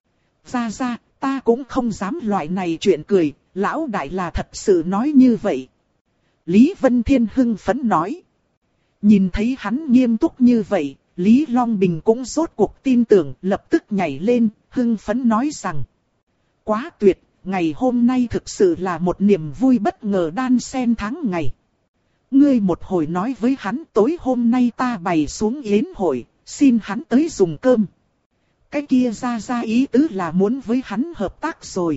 Gia Gia, ta cũng không dám loại này chuyện cười, lão đại là thật sự nói như vậy. Lý Vân Thiên hưng phấn nói. Nhìn thấy hắn nghiêm túc như vậy, Lý Long Bình cũng rốt cuộc tin tưởng, lập tức nhảy lên, hưng phấn nói rằng. Quá tuyệt, ngày hôm nay thực sự là một niềm vui bất ngờ đan xen tháng ngày. Ngươi một hồi nói với hắn tối hôm nay ta bày xuống yến hội, xin hắn tới dùng cơm. cái kia ra ra ý tứ là muốn với hắn hợp tác rồi.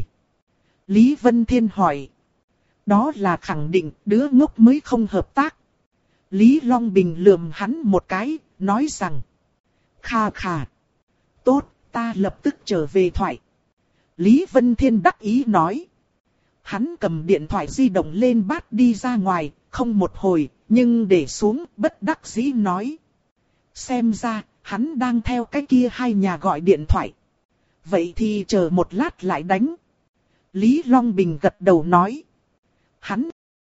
Lý Vân Thiên hỏi. Đó là khẳng định đứa ngốc mới không hợp tác. Lý Long Bình lườm hắn một cái, nói rằng. Kha kha. Tốt, ta lập tức trở về thoại. Lý Vân Thiên đắc ý nói. Hắn cầm điện thoại di động lên bắt đi ra ngoài, không một hồi, nhưng để xuống bất đắc dĩ nói. Xem ra, hắn đang theo cái kia hai nhà gọi điện thoại. Vậy thì chờ một lát lại đánh. Lý Long Bình gật đầu nói. Hắn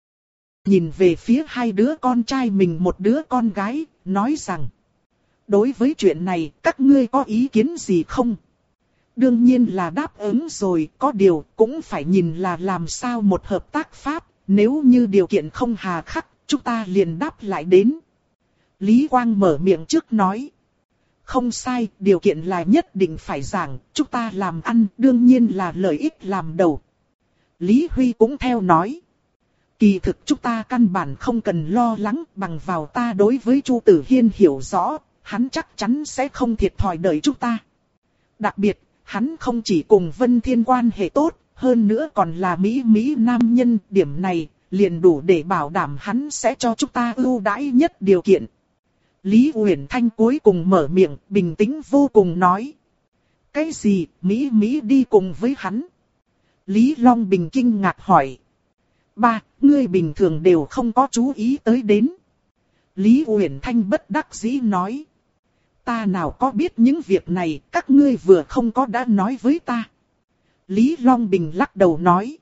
nhìn về phía hai đứa con trai mình một đứa con gái, nói rằng. Đối với chuyện này, các ngươi có ý kiến gì không? Đương nhiên là đáp ứng rồi, có điều cũng phải nhìn là làm sao một hợp tác pháp, nếu như điều kiện không hà khắc, chúng ta liền đáp lại đến. Lý Quang mở miệng trước nói. Không sai, điều kiện là nhất định phải giảng, chúng ta làm ăn đương nhiên là lợi ích làm đầu. Lý Huy cũng theo nói. Kỳ thực chúng ta căn bản không cần lo lắng, bằng vào ta đối với Chu Tử Hiên hiểu rõ, hắn chắc chắn sẽ không thiệt thòi đợi chúng ta. Đặc biệt, hắn không chỉ cùng Vân Thiên quan hệ tốt, hơn nữa còn là Mỹ Mỹ nam nhân, điểm này liền đủ để bảo đảm hắn sẽ cho chúng ta ưu đãi nhất điều kiện. Lý Uyển Thanh cuối cùng mở miệng, bình tĩnh vô cùng nói. Cái gì, Mỹ Mỹ đi cùng với hắn? Lý Long Bình kinh ngạc hỏi. Ba, ngươi bình thường đều không có chú ý tới đến. Lý Uyển Thanh bất đắc dĩ nói. Ta nào có biết những việc này, các ngươi vừa không có đã nói với ta. Lý Long Bình lắc đầu nói.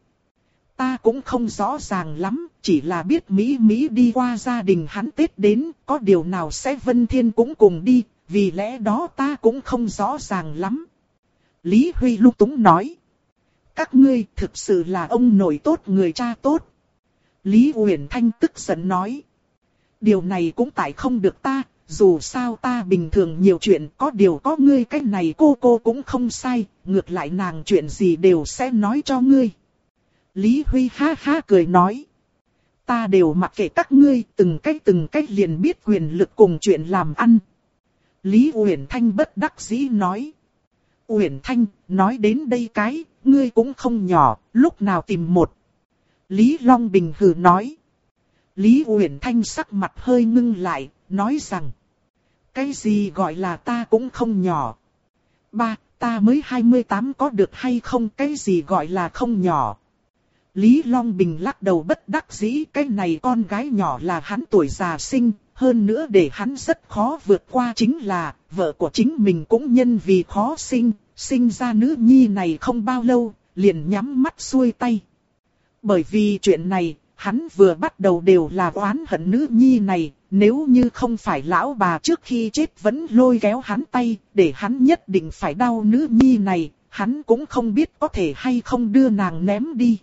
Ta cũng không rõ ràng lắm, chỉ là biết Mỹ Mỹ đi qua gia đình hắn Tết đến, có điều nào sẽ Vân Thiên cũng cùng đi, vì lẽ đó ta cũng không rõ ràng lắm. Lý Huy lung túng nói. Các ngươi thực sự là ông nội tốt người cha tốt. Lý Uyển Thanh tức giận nói. Điều này cũng tại không được ta, dù sao ta bình thường nhiều chuyện, có điều có ngươi cái này cô cô cũng không sai, ngược lại nàng chuyện gì đều sẽ nói cho ngươi. Lý Huy ha ha cười nói. Ta đều mặc kệ các ngươi, từng cách từng cách liền biết quyền lực cùng chuyện làm ăn. Lý Uyển Thanh bất đắc dĩ nói. Uyển Thanh, nói đến đây cái, ngươi cũng không nhỏ, lúc nào tìm một. Lý Long Bình hừ nói. Lý Uyển Thanh sắc mặt hơi ngưng lại, nói rằng. Cái gì gọi là ta cũng không nhỏ. Ba, ta mới hai mươi tám có được hay không, cái gì gọi là không nhỏ. Lý Long Bình lắc đầu bất đắc dĩ, cái này con gái nhỏ là hắn tuổi già sinh, hơn nữa để hắn rất khó vượt qua chính là, vợ của chính mình cũng nhân vì khó sinh, sinh ra nữ nhi này không bao lâu, liền nhắm mắt xuôi tay. Bởi vì chuyện này, hắn vừa bắt đầu đều là oán hận nữ nhi này, nếu như không phải lão bà trước khi chết vẫn lôi kéo hắn tay, để hắn nhất định phải đau nữ nhi này, hắn cũng không biết có thể hay không đưa nàng ném đi.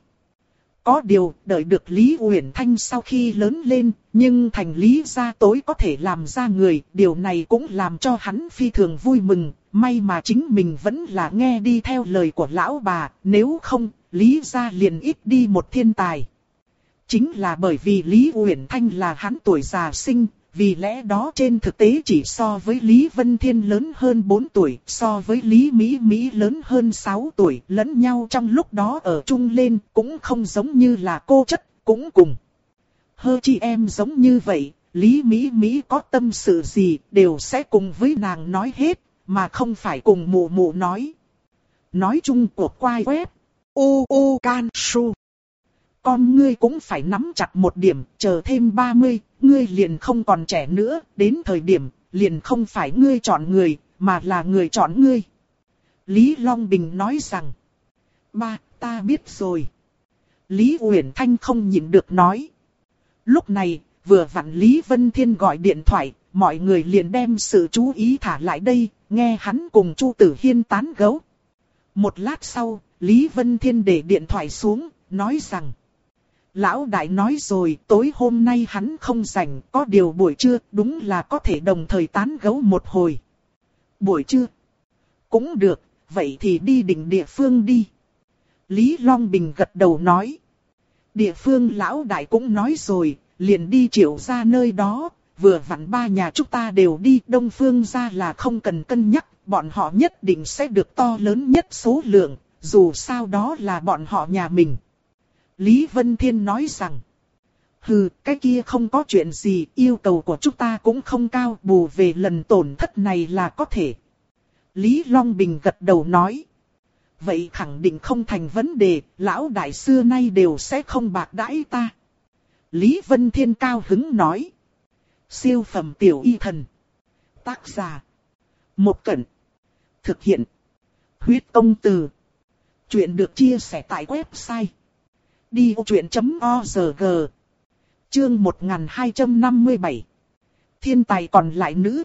Có điều, đợi được Lý Uyển Thanh sau khi lớn lên, nhưng thành Lý gia tối có thể làm ra người, điều này cũng làm cho hắn phi thường vui mừng, may mà chính mình vẫn là nghe đi theo lời của lão bà, nếu không, Lý gia liền ít đi một thiên tài. Chính là bởi vì Lý Uyển Thanh là hắn tuổi già sinh, vì lẽ đó trên thực tế chỉ so với Lý Vân Thiên lớn hơn bốn tuổi, so với Lý Mỹ Mỹ lớn hơn sáu tuổi, lẫn nhau trong lúc đó ở chung lên cũng không giống như là cô chất, cũng cùng. Hơ chị em giống như vậy, Lý Mỹ Mỹ có tâm sự gì đều sẽ cùng với nàng nói hết, mà không phải cùng mụ mụ nói. Nói chung của quai web, u u can su. Con ngươi cũng phải nắm chặt một điểm, chờ thêm ba mươi, ngươi liền không còn trẻ nữa, đến thời điểm, liền không phải ngươi chọn người, mà là người chọn ngươi. Lý Long Bình nói rằng, ba, ta biết rồi. Lý Uyển Thanh không nhịn được nói. Lúc này, vừa vặn Lý Vân Thiên gọi điện thoại, mọi người liền đem sự chú ý thả lại đây, nghe hắn cùng Chu Tử Hiên tán gẫu. Một lát sau, Lý Vân Thiên để điện thoại xuống, nói rằng, lão đại nói rồi, tối hôm nay hắn không rảnh, có điều buổi trưa đúng là có thể đồng thời tán gẫu một hồi. Buổi trưa? Cũng được, vậy thì đi định địa phương đi. Lý Long Bình gật đầu nói. Địa phương lão đại cũng nói rồi, liền đi Triệu gia nơi đó, vừa vặn ba nhà chúng ta đều đi, Đông Phương gia là không cần cân nhắc, bọn họ nhất định sẽ được to lớn nhất số lượng, dù sao đó là bọn họ nhà mình. Lý Vân Thiên nói rằng, hừ, cái kia không có chuyện gì, yêu cầu của chúng ta cũng không cao, bù về lần tổn thất này là có thể. Lý Long Bình gật đầu nói, vậy khẳng định không thành vấn đề, lão đại xưa nay đều sẽ không bạc đãi ta. Lý Vân Thiên cao hứng nói, siêu phẩm tiểu y thần. Tác giả, Một Cẩn. Thực hiện, Huyết Công Từ. Chuyện được chia sẻ tại website đi ô chuyện chấm org. Chương một nghìn hai trăm năm mươi bảy. Thiên tài còn lại nữ.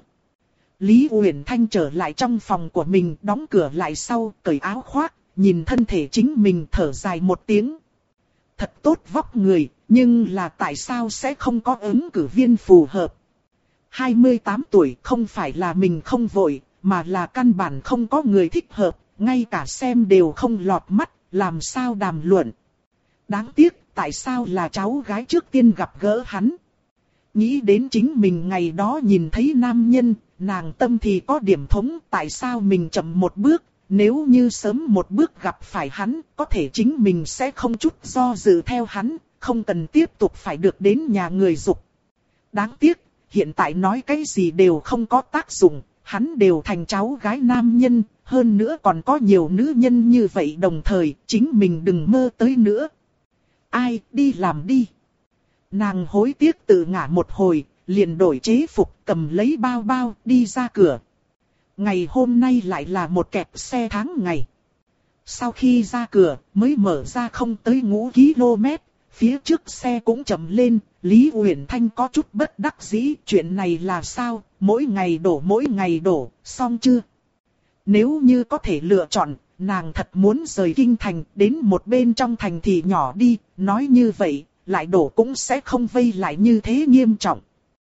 Lý Uyển Thanh trở lại trong phòng của mình, đóng cửa lại sau, cởi áo khoác, nhìn thân thể chính mình thở dài một tiếng. Thật tốt vóc người, nhưng là tại sao sẽ không có ứng cử viên phù hợp? hai mươi tám tuổi không phải là mình không vội, mà là căn bản không có người thích hợp, ngay cả xem đều không lọt mắt, làm sao đàm luận. Đáng tiếc, tại sao là cháu gái trước tiên gặp gỡ hắn? Nghĩ đến chính mình ngày đó nhìn thấy nam nhân, nàng tâm thì có điểm thống, tại sao mình chậm một bước, nếu như sớm một bước gặp phải hắn, có thể chính mình sẽ không chút do dự theo hắn, không cần tiếp tục phải được đến nhà người giục. Đáng tiếc, hiện tại nói cái gì đều không có tác dụng, hắn đều thành cháu gái nam nhân, hơn nữa còn có nhiều nữ nhân như vậy đồng thời, chính mình đừng mơ tới nữa. Ai, đi làm đi. Nàng hối tiếc tự ngã một hồi, liền đổi chế phục, cầm lấy bao bao, đi ra cửa. Ngày hôm nay lại là một kẹp xe tháng ngày. Sau khi ra cửa, mới mở ra không tới ngũ ki lô mét, phía trước xe cũng chậm lên, Lý Uyển Thanh có chút bất đắc dĩ, chuyện này là sao, mỗi ngày đổ mỗi ngày đổ, xong chưa? Nếu như có thể lựa chọn, nàng thật muốn rời kinh thành, đến một bên trong thành thị nhỏ đi, nói như vậy, lại đổ cũng sẽ không vây lại như thế nghiêm trọng.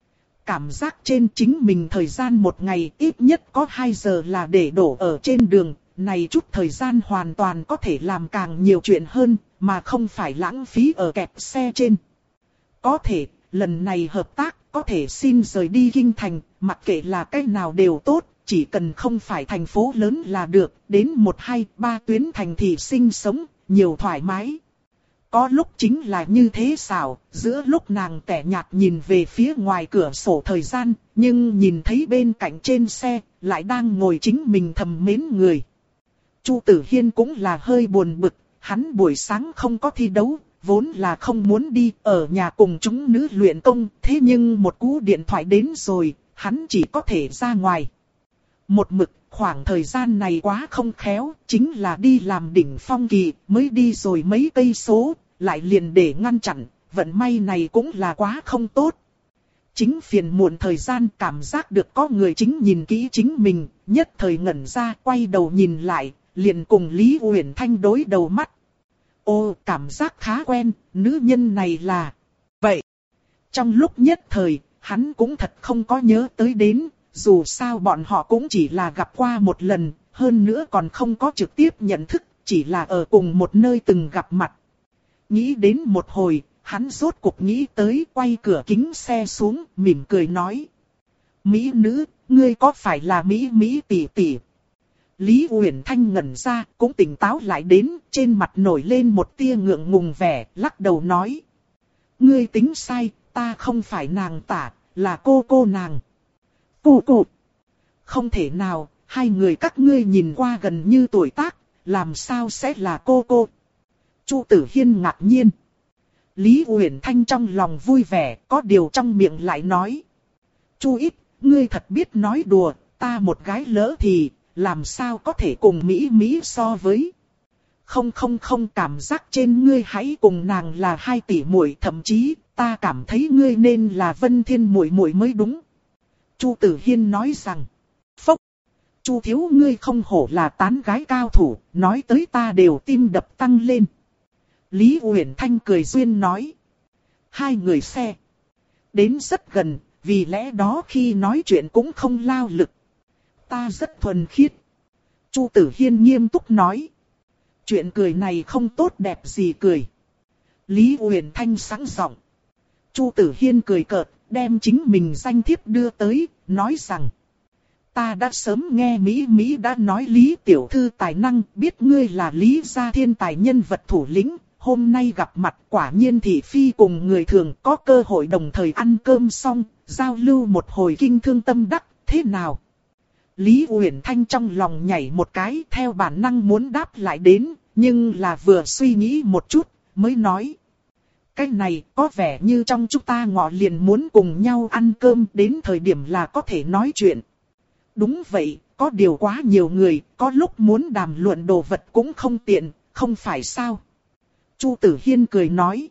Cảm giác trên chính mình thời gian một ngày ít nhất có hai giờ là để đổ ở trên đường, này chút thời gian hoàn toàn có thể làm càng nhiều chuyện hơn, mà không phải lãng phí ở kẹp xe trên. Có thể, lần này hợp tác, có thể xin rời đi kinh thành, mặc kệ là cái nào đều tốt, chỉ cần không phải thành phố lớn là được, đến một hai ba tuyến thành thị sinh sống, nhiều thoải mái. Có lúc chính là như thế xảo, giữa lúc nàng tẻ nhạt nhìn về phía ngoài cửa sổ thời gian, nhưng nhìn thấy bên cạnh trên xe, lại đang ngồi chính mình thầm mến người. Chu Tử Hiên cũng là hơi buồn bực, hắn buổi sáng không có thi đấu, vốn là không muốn đi ở nhà cùng chúng nữ luyện công, thế nhưng một cú điện thoại đến rồi, hắn chỉ có thể ra ngoài. Một mực, khoảng thời gian này quá không khéo, chính là đi làm đỉnh phong kỳ, mới đi rồi mấy cây số, lại liền để ngăn chặn, vận may này cũng là quá không tốt. Chính phiền muộn thời gian cảm giác được có người chính nhìn kỹ chính mình, nhất thời ngẩn ra quay đầu nhìn lại, liền cùng Lý Uyển Thanh đối đầu mắt. Ô, cảm giác khá quen, nữ nhân này là... Vậy, trong lúc nhất thời, hắn cũng thật không có nhớ tới đến, dù sao bọn họ cũng chỉ là gặp qua một lần, hơn nữa còn không có trực tiếp nhận thức, chỉ là ở cùng một nơi từng gặp mặt. Nghĩ đến một hồi, hắn rốt cuộc nghĩ tới quay cửa kính xe xuống, mỉm cười nói. Mỹ nữ, ngươi có phải là Mỹ Mỹ tỷ tỷ? Lý Uyển Thanh ngẩn ra, cũng tỉnh táo lại đến, trên mặt nổi lên một tia ngượng ngùng vẻ, lắc đầu nói. Ngươi tính sai, ta không phải nàng tả, là cô cô nàng. Cô cô. Không thể nào, hai người các ngươi nhìn qua gần như tuổi tác, làm sao sẽ là cô cô? Chu Tử Hiên ngạc nhiên. Lý Uyển Thanh trong lòng vui vẻ, có điều trong miệng lại nói. Chu ít, ngươi thật biết nói đùa, ta một gái lỡ thì, làm sao có thể cùng Mỹ Mỹ so với. Không không không, cảm giác trên ngươi hãy cùng nàng là hai tỷ muội, thậm chí, ta cảm thấy ngươi nên là Vân Thiên muội muội mới đúng. Chu Tử Hiên nói rằng. Phốc. Chu thiếu ngươi không hổ là tán gái cao thủ, nói tới ta đều tim đập tăng lên. Lý Uyển Thanh cười duyên nói. Hai người xe. Đến rất gần, vì lẽ đó khi nói chuyện cũng không lao lực. Ta rất thuần khiết. Chu Tử Hiên nghiêm túc nói. Chuyện cười này không tốt đẹp gì cười. Lý Uyển Thanh sáng giọng. Chu Tử Hiên cười cợt, đem chính mình danh thiếp đưa tới, nói rằng. ta đã sớm nghe Mỹ Mỹ đã nói Lý tiểu thư tài năng, biết ngươi là Lý gia thiên tài nhân vật thủ lĩnh. Hôm nay gặp mặt quả nhiên thị phi cùng người thường có cơ hội đồng thời ăn cơm xong, giao lưu một hồi kinh thương tâm đắc, thế nào? Lý Uyển Thanh trong lòng nhảy một cái theo bản năng muốn đáp lại đến, nhưng là vừa suy nghĩ một chút, mới nói. Cái này có vẻ như trong chúng ta ngọ liền muốn cùng nhau ăn cơm đến thời điểm là có thể nói chuyện. Đúng vậy, có điều quá nhiều người, có lúc muốn đàm luận đồ vật cũng không tiện, không phải sao? Chu Tử Hiên cười nói.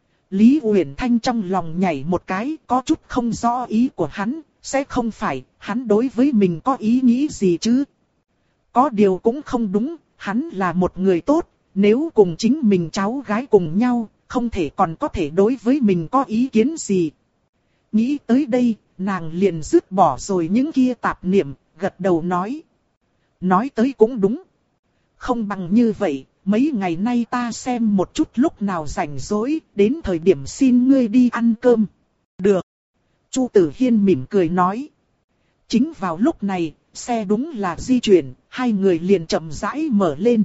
Lý Uyển Thanh trong lòng nhảy một cái, có chút không rõ ý của hắn, sẽ không phải, hắn đối với mình có ý nghĩ gì chứ? Có điều cũng không đúng, hắn là một người tốt, nếu cùng chính mình cháu gái cùng nhau, không thể còn có thể đối với mình có ý kiến gì. Nghĩ tới đây, nàng liền dứt bỏ rồi những kia tạp niệm, gật đầu nói. Nói tới cũng đúng. Không bằng như vậy, mấy ngày nay ta xem một chút lúc nào rảnh rỗi, đến thời điểm xin ngươi đi ăn cơm. Được. Chu Tử Hiên mỉm cười nói. Chính vào lúc này, xe đúng là di chuyển, hai người liền chậm rãi mở lên.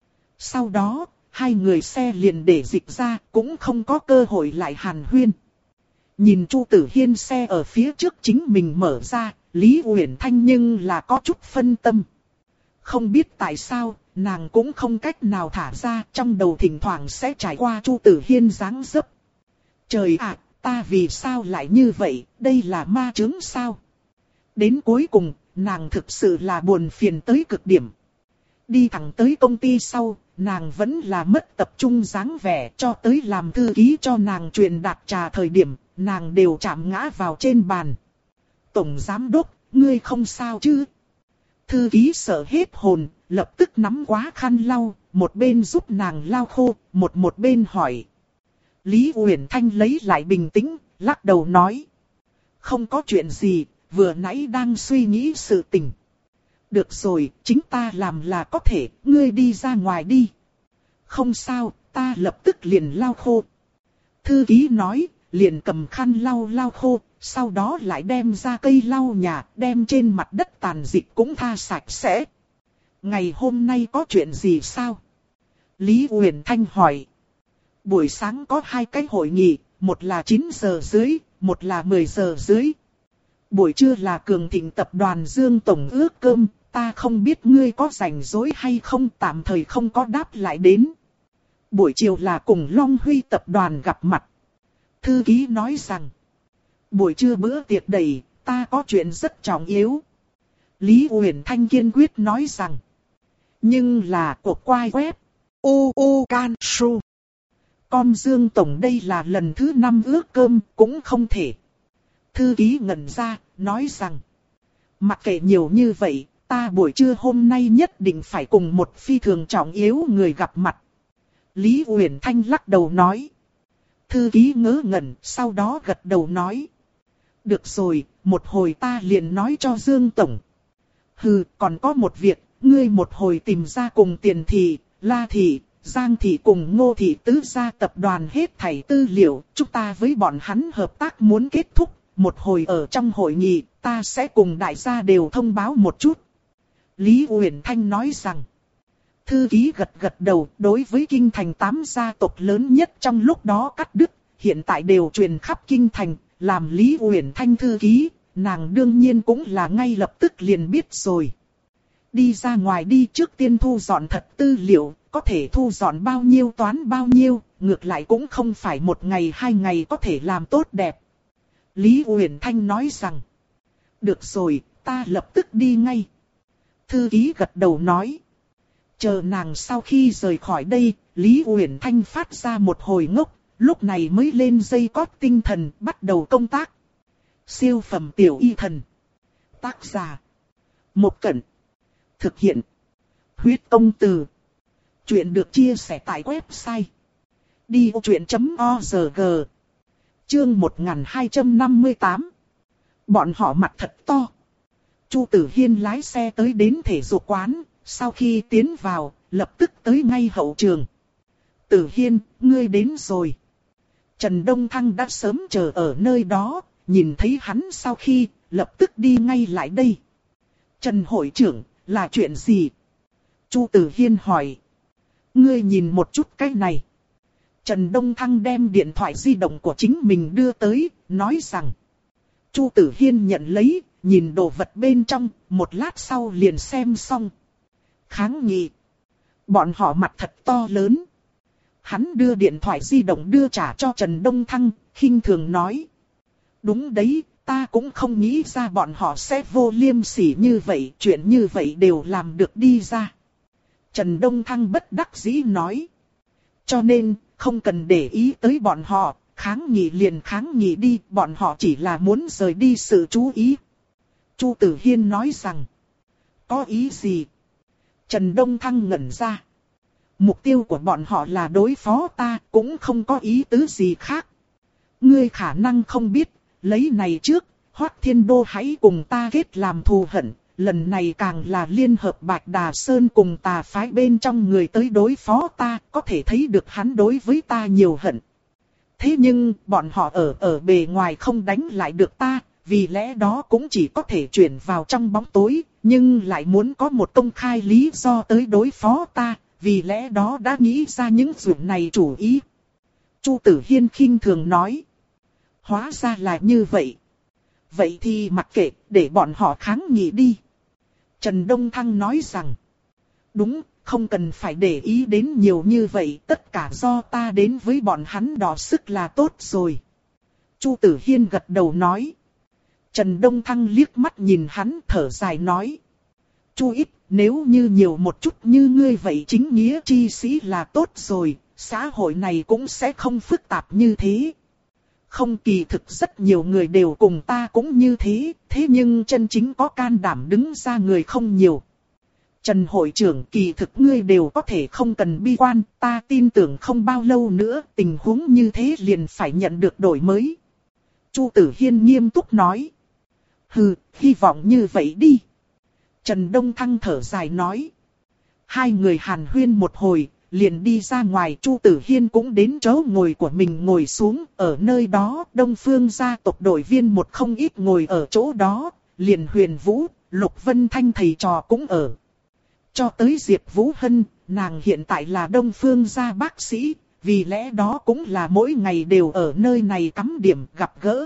Sau đó, hai người xe liền để dịch ra, cũng không có cơ hội lại hàn huyên. Nhìn Chu Tử Hiên xe ở phía trước chính mình mở ra, Lý Uyển Thanh nhưng là có chút phân tâm. Không biết tại sao, nàng cũng không cách nào thả ra, trong đầu thỉnh thoảng sẽ trải qua Chu Tử Hiên dáng dấp. Trời ạ, ta vì sao lại như vậy, đây là ma chướng sao? Đến cuối cùng, nàng thực sự là buồn phiền tới cực điểm. Đi thẳng tới công ty sau, nàng vẫn là mất tập trung dáng vẻ, cho tới làm thư ký cho nàng truyền đạt trà thời điểm, nàng đều chạm ngã vào trên bàn. Tổng giám đốc, ngươi không sao chứ? Thư ký sợ hết hồn, lập tức nắm quá khăn lau, một bên giúp nàng lau khô, một một bên hỏi. Lý Uyển Thanh lấy lại bình tĩnh, lắc đầu nói. Không có chuyện gì, vừa nãy đang suy nghĩ sự tình. Được rồi, chính ta làm là có thể, ngươi đi ra ngoài đi. Không sao, ta lập tức liền lau khô. Thư ký nói, liền cầm khăn lau lau khô, sau đó lại đem ra cây lau nhà, đem trên mặt đất tàn dịch cũng tha sạch sẽ. Ngày hôm nay có chuyện gì sao? Lý Uyển Thanh hỏi. Buổi sáng có hai cái hội nghị, một là chín giờ dưới, một là mười giờ dưới. Buổi trưa là Cường Thịnh tập đoàn Dương Tổng ước cơm, ta không biết ngươi có rảnh rỗi hay không, tạm thời không có đáp lại đến. Buổi chiều là cùng Long Huy tập đoàn gặp mặt. Thư ký nói rằng, buổi trưa bữa tiệc đầy, ta có chuyện rất trọng yếu. Lý Uyển Thanh kiên quyết nói rằng, nhưng là cuộc quay web, u u can su. Com Dương Tổng đây là lần thứ năm ước cơm, cũng không thể. Thư ký ngẩn ra, nói rằng, mặc kệ nhiều như vậy, ta buổi trưa hôm nay nhất định phải cùng một phi thường trọng yếu người gặp mặt. Lý Uyển Thanh lắc đầu nói. Thư ký ngớ ngẩn, sau đó gật đầu nói. Được rồi, một hồi ta liền nói cho Dương Tổng. Hừ, còn có một việc, ngươi một hồi tìm ra cùng Tiền Thị, La Thị, Giang Thị cùng Ngô Thị tứ gia tập đoàn hết thảy tư liệu, chúng ta với bọn hắn hợp tác muốn kết thúc. Một hồi ở trong hội nghị, ta sẽ cùng đại gia đều thông báo một chút. Lý Uyển Thanh nói rằng. Thư ký gật gật đầu, đối với kinh thành tám gia tộc lớn nhất trong lúc đó cắt đứt, hiện tại đều truyền khắp kinh thành, làm Lý Uyển Thanh thư ký, nàng đương nhiên cũng là ngay lập tức liền biết rồi. Đi ra ngoài đi, trước tiên thu dọn thật tư liệu, có thể thu dọn bao nhiêu toán bao nhiêu, ngược lại cũng không phải một ngày hai ngày có thể làm tốt đẹp. Lý Uyển Thanh nói rằng, được rồi, ta lập tức đi ngay. Thư ký gật đầu nói. Chờ nàng sau khi rời khỏi đây, Lý Uyển Thanh phát ra một hồi ngốc, lúc này mới lên dây cót tinh thần bắt đầu công tác. Siêu phẩm tiểu y thần. Tác giả. Một Cẩn. Thực hiện. Huyết Công Từ. Chuyện được chia sẻ tại website đi ô chuyện chấm org. Chương một nghìn hai trăm năm mươi tám. Bọn họ mặt thật to. Chu Tử Hiên lái xe tới đến thể dục quán, sau khi tiến vào, lập tức tới ngay hậu trường. Tử Hiên, ngươi đến rồi. Trần Đông Thăng đã sớm chờ ở nơi đó, nhìn thấy hắn sau khi, lập tức đi ngay lại đây. Trần hội trưởng, là chuyện gì? Chu Tử Hiên hỏi. Ngươi nhìn một chút cái này. Trần Đông Thăng đem điện thoại di động của chính mình đưa tới, nói rằng. Chu Tử Hiên nhận lấy, nhìn đồ vật bên trong, một lát sau liền xem xong. Kháng nghị. Bọn họ mặt thật to lớn. Hắn đưa điện thoại di động đưa trả cho Trần Đông Thăng, khinh thường nói. Đúng đấy, ta cũng không nghĩ ra bọn họ sẽ vô liêm sỉ như vậy, chuyện như vậy đều làm được đi ra. Trần Đông Thăng bất đắc dĩ nói. Cho nên, không cần để ý tới bọn họ, kháng nghị liền kháng nghị đi, bọn họ chỉ là muốn rời đi sự chú ý. Chu Tử Hiên nói rằng. Có ý gì? Trần Đông Thăng ngẩn ra. Mục tiêu của bọn họ là đối phó ta, cũng không có ý tứ gì khác. Ngươi khả năng không biết, lấy này trước, Hoắc Thiên Đô hãy cùng ta kết làm thù hận, lần này càng là liên hợp Bạch Đà Sơn cùng tà phái bên trong người tới đối phó ta, có thể thấy được hắn đối với ta nhiều hận. Thế nhưng, bọn họ ở ở bề ngoài không đánh lại được ta, vì lẽ đó cũng chỉ có thể chuyển vào trong bóng tối, nhưng lại muốn có một công khai lý do tới đối phó ta, vì lẽ đó đã nghĩ ra những chuyện này chủ ý. Chu Tử Hiên khinh thường nói. Hóa ra là như vậy. Vậy thì mặc kệ, để bọn họ kháng nghị đi. Trần Đông Thăng nói rằng. Đúng, không cần phải để ý đến nhiều như vậy, tất cả do ta đến với bọn hắn đọ sức là tốt rồi. Chu Tử Hiên gật đầu nói. Trần Đông Thăng liếc mắt nhìn hắn thở dài nói. Chu ít, nếu như nhiều một chút như ngươi vậy chính nghĩa chi sĩ là tốt rồi, xã hội này cũng sẽ không phức tạp như thế. Không, kỳ thực rất nhiều người đều cùng ta cũng như thế, thế nhưng chân chính có can đảm đứng ra người không nhiều. Trần hội trưởng, kỳ thực ngươi đều có thể không cần bi quan, ta tin tưởng không bao lâu nữa tình huống như thế liền phải nhận được đổi mới. Chu Tử Hiên nghiêm túc nói. Hừ, hy vọng như vậy đi. Trần Đông Thăng thở dài nói. Hai người hàn huyên một hồi, liền đi ra ngoài. Chu Tử Hiên cũng đến chỗ ngồi của mình ngồi xuống. Ở nơi đó, Đông Phương gia tộc đội viên một không ít ngồi ở chỗ đó. Liền Huyền Vũ, Lục Vân Thanh thầy trò cũng ở. Cho tới Diệp Vũ Hân, nàng hiện tại là Đông Phương gia bác sĩ. Vì lẽ đó cũng là mỗi ngày đều ở nơi này cắm điểm gặp gỡ.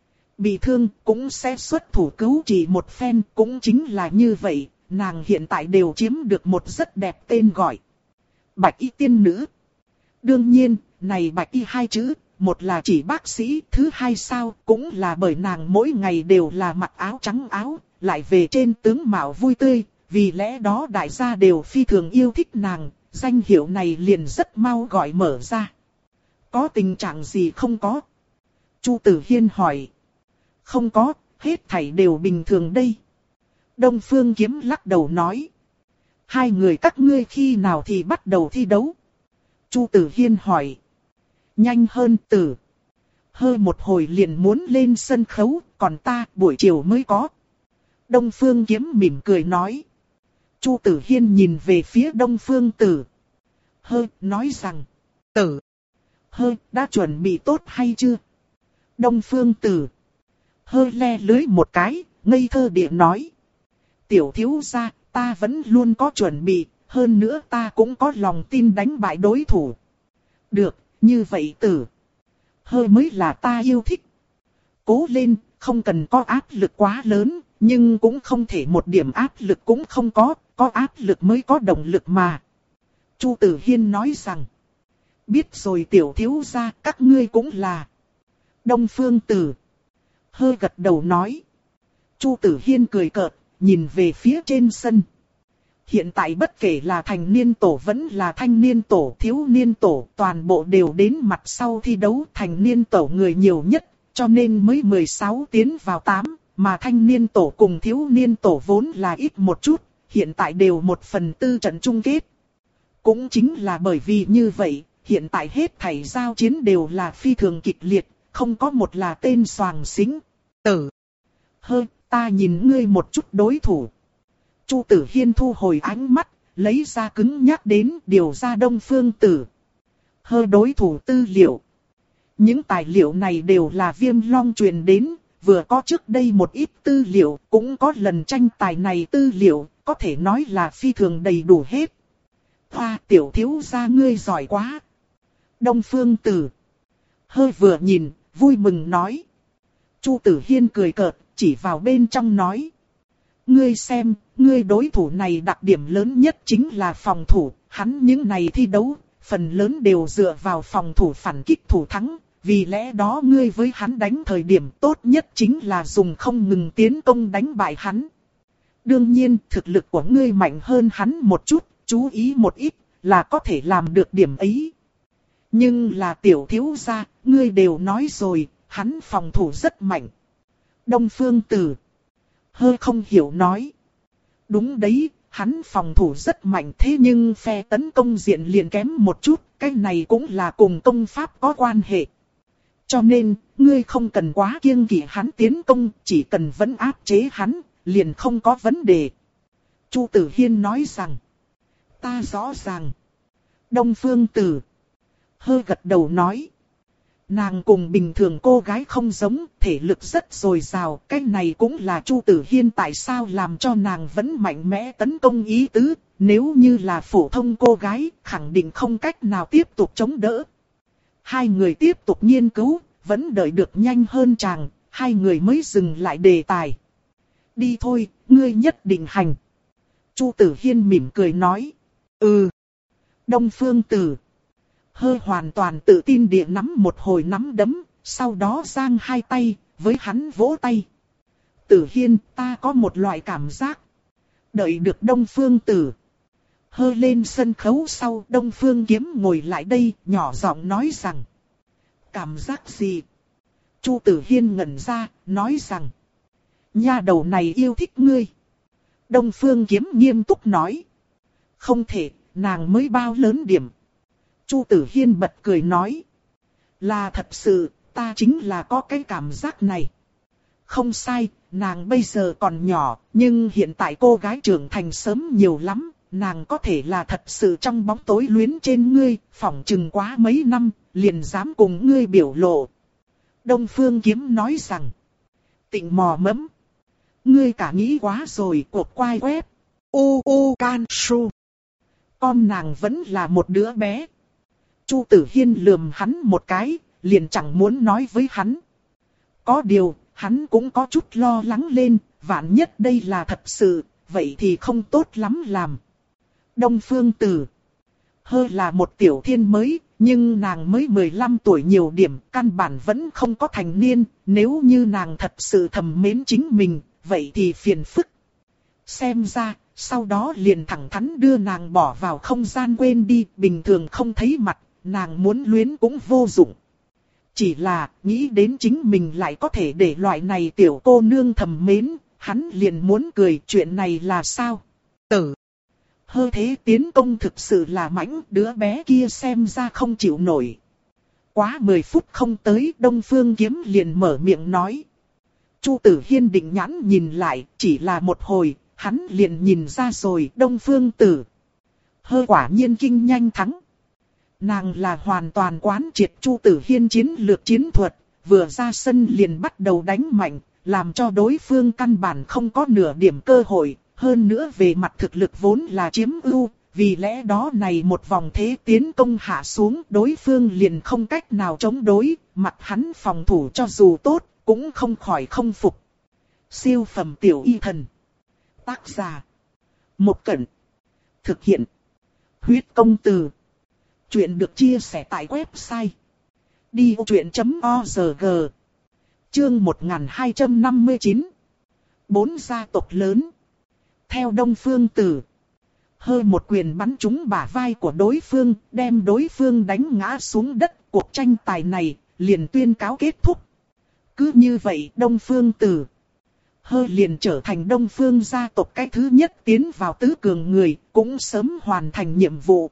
Bị thương cũng sẽ xuất thủ cứu trị một phen, cũng chính là như vậy, nàng hiện tại đều chiếm được một rất đẹp tên gọi. Bạch y tiên nữ. Đương nhiên, này bạch y hai chữ, một là chỉ bác sĩ, thứ hai sao, cũng là bởi nàng mỗi ngày đều là mặc áo trắng áo, lại về trên tướng mạo vui tươi, vì lẽ đó đại gia đều phi thường yêu thích nàng, danh hiệu này liền rất mau gọi mở ra. Có tình trạng gì không có? Chu Tử Hiên hỏi. Không có, hết thảy đều bình thường đây. Đông Phương Kiếm lắc đầu nói. Hai người các ngươi khi nào thì bắt đầu thi đấu? Chu Tử Hiên hỏi. Nhanh hơn Tử. Hơi một hồi liền muốn lên sân khấu, còn ta buổi chiều mới có. Đông Phương Kiếm mỉm cười nói. Chu Tử Hiên nhìn về phía Đông Phương Tử. Hơi nói rằng. Tử. Hơi đã chuẩn bị tốt hay chưa? Đông Phương Tử. Hơi le lưới một cái, ngây thơ địa nói. Tiểu thiếu gia, ta vẫn luôn có chuẩn bị, hơn nữa ta cũng có lòng tin đánh bại đối thủ. Được, như vậy Tử. Hơi mới là ta yêu thích. Cố lên, không cần có áp lực quá lớn, nhưng cũng không thể một điểm áp lực cũng không có, có áp lực mới có động lực mà. Chu Tử Hiên nói rằng. Biết rồi tiểu thiếu gia, các ngươi cũng là. Đông Phương Tử. Hơi gật đầu nói. Chu Tử Hiên cười cợt, nhìn về phía trên sân. Hiện tại bất kể là thành niên tổ vẫn là thanh niên tổ, thiếu niên tổ, toàn bộ đều đến mặt sau thi đấu. Thành niên tổ người nhiều nhất, cho nên mới mười sáu tiến vào tám, mà thanh niên tổ cùng thiếu niên tổ vốn là ít một chút, hiện tại đều một phần tư trận chung kết. Cũng chính là bởi vì như vậy, hiện tại hết thảy giao chiến đều là phi thường kịch liệt. Không có một là tên soàng xính. Tử. Hơi, ta nhìn ngươi một chút đối thủ. Chu Tử Hiên thu hồi ánh mắt, lấy ra cứng nhắc đến điều ra Đông Phương Tử. Hơi đối thủ tư liệu. Những tài liệu này đều là Viêm Long truyền đến, vừa có trước đây một ít tư liệu, cũng có lần tranh tài này tư liệu, có thể nói là phi thường đầy đủ hết. Hoa, tiểu thiếu gia ngươi giỏi quá. Đông Phương Tử hơi vừa nhìn, vui mừng nói. Chu Tử Hiên cười cợt, chỉ vào bên trong nói. Ngươi xem, ngươi đối thủ này đặc điểm lớn nhất chính là phòng thủ, hắn những này thi đấu, phần lớn đều dựa vào phòng thủ phản kích thủ thắng, vì lẽ đó ngươi với hắn đánh thời điểm tốt nhất chính là dùng không ngừng tiến công đánh bại hắn. Đương nhiên, thực lực của ngươi mạnh hơn hắn một chút, chú ý một ít, là có thể làm được điểm ấy. Nhưng là tiểu thiếu gia, ngươi đều nói rồi, hắn phòng thủ rất mạnh. Đông Phương Tử hơi không hiểu nói. Đúng đấy, hắn phòng thủ rất mạnh thế nhưng phe tấn công diện liền kém một chút, cái này cũng là cùng công pháp có quan hệ. Cho nên, ngươi không cần quá kiêng kỵ hắn tiến công, chỉ cần vẫn áp chế hắn, liền không có vấn đề. Chu Tử Hiên nói rằng, ta rõ ràng. Đông Phương Tử hơi gật đầu nói. Nàng cùng bình thường cô gái không giống, thể lực rất dồi dào, cái này cũng là Chu Tử Hiên tại sao làm cho nàng vẫn mạnh mẽ tấn công ý tứ, nếu như là phổ thông cô gái, khẳng định không cách nào tiếp tục chống đỡ. Hai người tiếp tục nghiên cứu, vẫn đợi được nhanh hơn chàng, hai người mới dừng lại đề tài. Đi thôi, ngươi nhất định hành. Chu Tử Hiên mỉm cười nói. Ừ. Đông Phương Tử hơi hoàn toàn tự tin địa nắm một hồi nắm đấm, sau đó giang hai tay, với hắn vỗ tay. Tử Hiên, ta có một loại cảm giác. Đợi được Đông Phương Tử hơi lên sân khấu sau, Đông Phương Kiếm ngồi lại đây, nhỏ giọng nói rằng. Cảm giác gì? Chu Tử Hiên ngẩn ra, nói rằng. Nha đầu này yêu thích ngươi. Đông Phương Kiếm nghiêm túc nói. Không thể, nàng mới bao lớn điểm. Chu Tử Hiên bật cười nói. Là thật sự, ta chính là có cái cảm giác này. Không sai, nàng bây giờ còn nhỏ, nhưng hiện tại cô gái trưởng thành sớm nhiều lắm. Nàng có thể là thật sự trong bóng tối luyến trên ngươi, phỏng chừng quá mấy năm, liền dám cùng ngươi biểu lộ. Đông Phương Kiếm nói rằng. Tịnh mò mẫm. Ngươi cả nghĩ quá rồi, cuộc quay web. U U Can Su. Con nàng vẫn là một đứa bé. Chu Tử Hiên lườm hắn một cái, liền chẳng muốn nói với hắn. Có điều, hắn cũng có chút lo lắng lên, vạn nhất đây là thật sự, vậy thì không tốt lắm làm. Đông Phương Tử hơi là một tiểu thiên mới, nhưng nàng mới mười lăm tuổi nhiều điểm, căn bản vẫn không có thành niên, nếu như nàng thật sự thầm mến chính mình, vậy thì phiền phức. Xem ra, sau đó liền thẳng thắn đưa nàng bỏ vào không gian quên đi, bình thường không thấy mặt, nàng muốn luyến cũng vô dụng. Chỉ là, nghĩ đến chính mình lại có thể để loại này tiểu cô nương thầm mến, hắn liền muốn cười, chuyện này là sao? Tử hơi thế tiến công thực sự là mãnh, đứa bé kia xem ra không chịu nổi. Quá mười phút không tới, Đông Phương Kiếm liền mở miệng nói. Chu Tử Hiên định nhãn nhìn lại, chỉ là một hồi, hắn liền nhìn ra rồi, Đông Phương Tử hơi quả nhiên kinh nhanh thắng. Nàng là hoàn toàn quán triệt Chu Tử Hiên chiến lược chiến thuật, vừa ra sân liền bắt đầu đánh mạnh, làm cho đối phương căn bản không có nửa điểm cơ hội, hơn nữa về mặt thực lực vốn là chiếm ưu, vì lẽ đó này một vòng thế tiến công hạ xuống, đối phương liền không cách nào chống đối, mặt hắn phòng thủ cho dù tốt, cũng không khỏi không phục. Siêu phẩm tiểu y thần. Tác giả. Một Cẩn. Thực hiện. Huyết công từ. Chuyện được chia sẻ tại website đi ô chuyện chấm org. Chương một nghìn hai trăm năm mươi chín. Bốn gia tộc lớn. Theo Đông Phương Tử hơi một quyền bắn trúng bả vai của đối phương, đem đối phương đánh ngã xuống đất. Cuộc tranh tài này liền tuyên cáo kết thúc. Cứ như vậy Đông Phương Tử hơi liền trở thành Đông Phương gia tộc cái thứ nhất tiến vào tứ cường người, cũng sớm hoàn thành nhiệm vụ.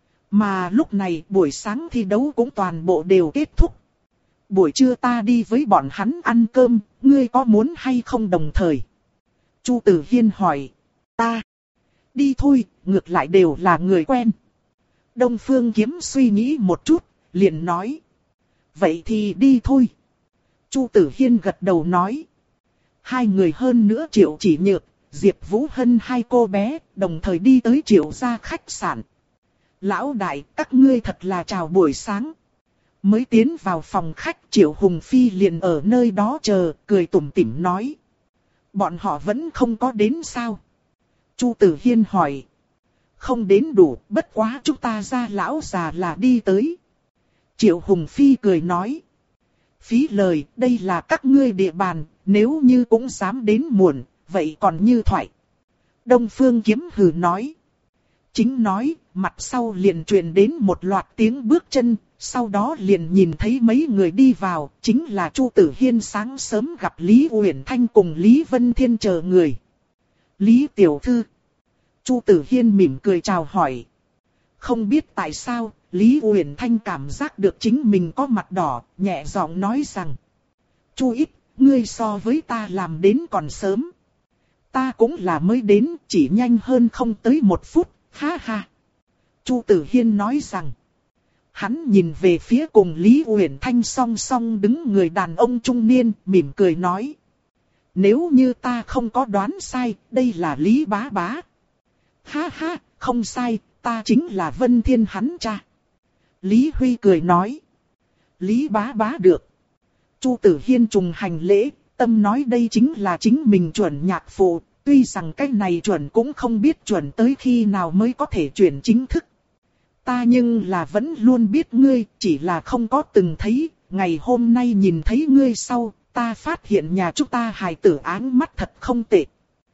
Mà lúc này buổi sáng thi đấu cũng toàn bộ đều kết thúc. Buổi trưa ta đi với bọn hắn ăn cơm, ngươi có muốn hay không đồng thời? Chu Tử Hiên hỏi. Ta. Đi thôi, ngược lại đều là người quen. Đông Phương Kiếm suy nghĩ một chút, liền nói. Vậy thì đi thôi. Chu Tử Hiên gật đầu nói. Hai người hơn nữa Triệu Chỉ Nhược, Diệp Vũ Hân hai cô bé, đồng thời đi tới Triệu gia khách sạn. Lão đại, các ngươi thật là chào buổi sáng. Mới tiến vào phòng khách, Triệu Hùng Phi liền ở nơi đó chờ, cười tủm tỉm nói. Bọn họ vẫn không có đến sao? Chu Tử Hiên hỏi. Không đến đủ, bất quá chúng ta ra lão già là đi tới. Triệu Hùng Phi cười nói. Phí lời, đây là các ngươi địa bàn, nếu như cũng dám đến muộn, vậy còn như thoại. Đông Phương Kiếm hừ nói. Chính nói, mặt sau liền truyền đến một loạt tiếng bước chân, sau đó liền nhìn thấy mấy người đi vào, chính là Chu Tử Hiên sáng sớm gặp Lý Uyển Thanh cùng Lý Vân Thiên chờ người. Lý tiểu thư. Chu Tử Hiên mỉm cười chào hỏi. Không biết tại sao, Lý Uyển Thanh cảm giác được chính mình có mặt đỏ, nhẹ giọng nói rằng. Chu ít, ngươi so với ta làm đến còn sớm. Ta cũng là mới đến, chỉ nhanh hơn không tới một phút, ha ha. Chu Tử Hiên nói rằng. Hắn nhìn về phía cùng Lý Uyển Thanh song song đứng người đàn ông trung niên, mỉm cười nói. Nếu như ta không có đoán sai, đây là Lý Bá Bá. Ha ha, không sai, ta chính là Vân Thiên hắn cha. Lý Huy cười nói. Lý Bá Bá được. Chu Tử Hiên trùng hành lễ, tâm nói đây chính là chính mình chuẩn nhạc phụ, tuy rằng cái này chuẩn cũng không biết chuẩn tới khi nào mới có thể chuyển chính thức. Ta nhưng là vẫn luôn biết ngươi, chỉ là không có từng thấy, ngày hôm nay nhìn thấy ngươi sau, ta phát hiện nhà chúng ta hài tử áng mắt thật không tệ.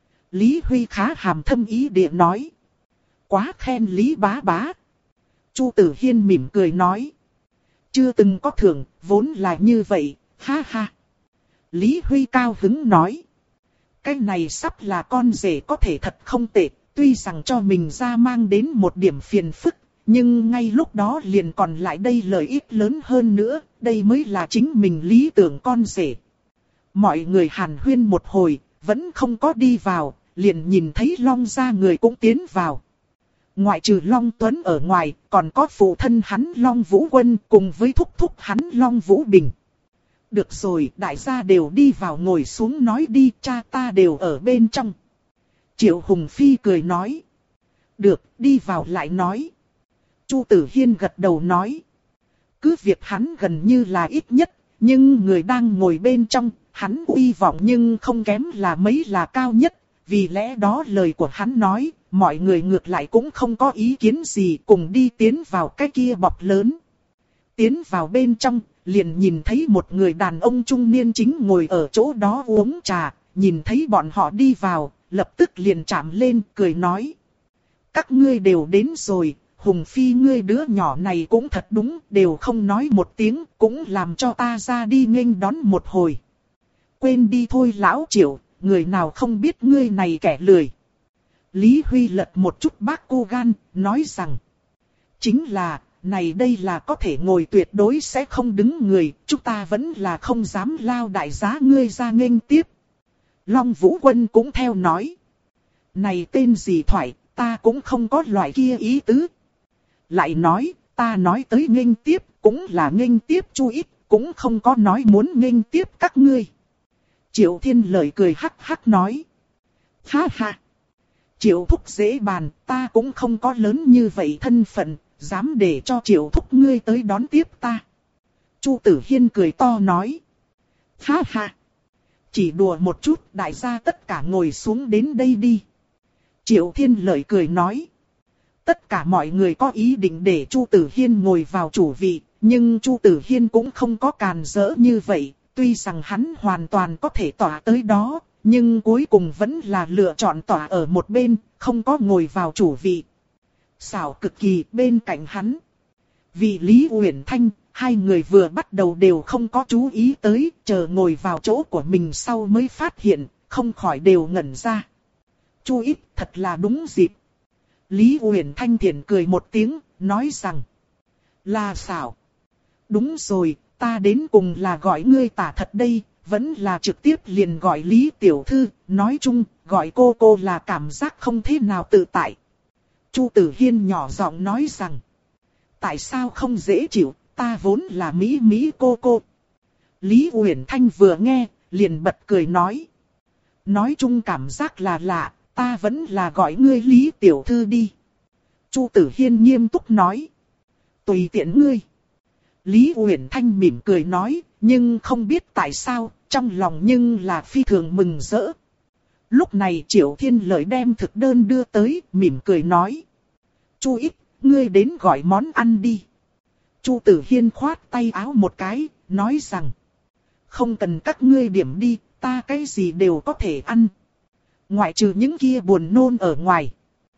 Lý Huy khá hàm thâm ý địa nói. Quá khen Lý Bá Bá. Chu Tử Hiên mỉm cười nói. Chưa từng có thưởng, vốn là như vậy, ha ha. Lý Huy cao hứng nói. Cái này sắp là con rể có thể thật không tệ, tuy rằng cho mình ra mang đến một điểm phiền phức. Nhưng ngay lúc đó liền còn lại đây lợi ích lớn hơn nữa, đây mới là chính mình lý tưởng con rể. Mọi người hàn huyên một hồi, vẫn không có đi vào, liền nhìn thấy Long gia người cũng tiến vào. Ngoại trừ Long Tuấn ở ngoài, còn có phụ thân hắn Long Vũ Quân cùng với thúc thúc hắn Long Vũ Bình. Được rồi, đại gia đều đi vào ngồi xuống nói đi, cha ta đều ở bên trong. Triệu Hùng Phi cười nói. Được, đi vào lại nói. Chu Tử Hiên gật đầu nói. Cứ việc hắn gần như là ít nhất, nhưng người đang ngồi bên trong, hắn uy vọng nhưng không kém là mấy là cao nhất. Vì lẽ đó lời của hắn nói, mọi người ngược lại cũng không có ý kiến gì, cùng đi tiến vào cái kia bọc lớn. Tiến vào bên trong, liền nhìn thấy một người đàn ông trung niên chính ngồi ở chỗ đó uống trà, nhìn thấy bọn họ đi vào, lập tức liền chạm lên, cười nói. Các ngươi đều đến rồi. Hùng Phi ngươi đứa nhỏ này cũng thật đúng, đều không nói một tiếng, cũng làm cho ta ra đi nghênh đón một hồi. Quên đi thôi lão Triệu, người nào không biết ngươi này kẻ lười. Lý Huy lật một chút bác cô gan, nói rằng. Chính là, này đây là có thể ngồi tuyệt đối sẽ không đứng người, chúng ta vẫn là không dám lao đại giá ngươi ra nghênh tiếp. Long Vũ Quân cũng theo nói. Này tên gì thoại, ta cũng không có loại kia ý tứ. Lại nói, ta nói tới nghênh tiếp, cũng là nghênh tiếp Chu ít, cũng không có nói muốn nghênh tiếp các ngươi. Triệu Thiên Lợi cười hắc hắc nói. Ha ha. Triệu Thúc dễ bàn, ta cũng không có lớn như vậy thân phận, dám để cho Triệu Thúc ngươi tới đón tiếp ta. Chu Tử Hiên cười to nói. Ha ha. Chỉ đùa một chút, đại gia tất cả ngồi xuống đến đây đi. Triệu Thiên Lợi cười nói. Tất cả mọi người có ý định để Chu Tử Hiên ngồi vào chủ vị, nhưng Chu Tử Hiên cũng không có càn rỡ như vậy, tuy rằng hắn hoàn toàn có thể tỏa tới đó, nhưng cuối cùng vẫn là lựa chọn tỏa ở một bên, không có ngồi vào chủ vị. Xảo cực kỳ bên cạnh hắn. Vị Lý Uyển Thanh, hai người vừa bắt đầu đều không có chú ý tới, chờ ngồi vào chỗ của mình sau mới phát hiện, không khỏi đều ngẩn ra. Chu ít thật là đúng dịp. Lý Uyển Thanh thiện cười một tiếng, nói rằng. Là xảo. Đúng rồi, ta đến cùng là gọi ngươi tả thật đây, vẫn là trực tiếp liền gọi Lý Tiểu Thư, nói chung, gọi cô cô là cảm giác không thế nào tự tại. Chu Tử Hiên nhỏ giọng nói rằng. Tại sao không dễ chịu, ta vốn là Mỹ Mỹ cô cô. Lý Uyển Thanh vừa nghe, liền bật cười nói. Nói chung cảm giác là lạ, ta vẫn là gọi ngươi Lý tiểu thư đi. Chu Tử Hiên nghiêm túc nói. Tùy tiện ngươi. Lý Uyển Thanh mỉm cười nói, nhưng không biết tại sao, trong lòng nhưng là phi thường mừng rỡ. Lúc này Triệu Thiên Lợi đem thực đơn đưa tới, mỉm cười nói. Chu Ít, ngươi đến gọi món ăn đi. Chu Tử Hiên khoát tay áo một cái, nói rằng. Không cần các ngươi điểm đi, ta cái gì đều có thể ăn. Ngoại trừ những kia buồn nôn ở ngoài.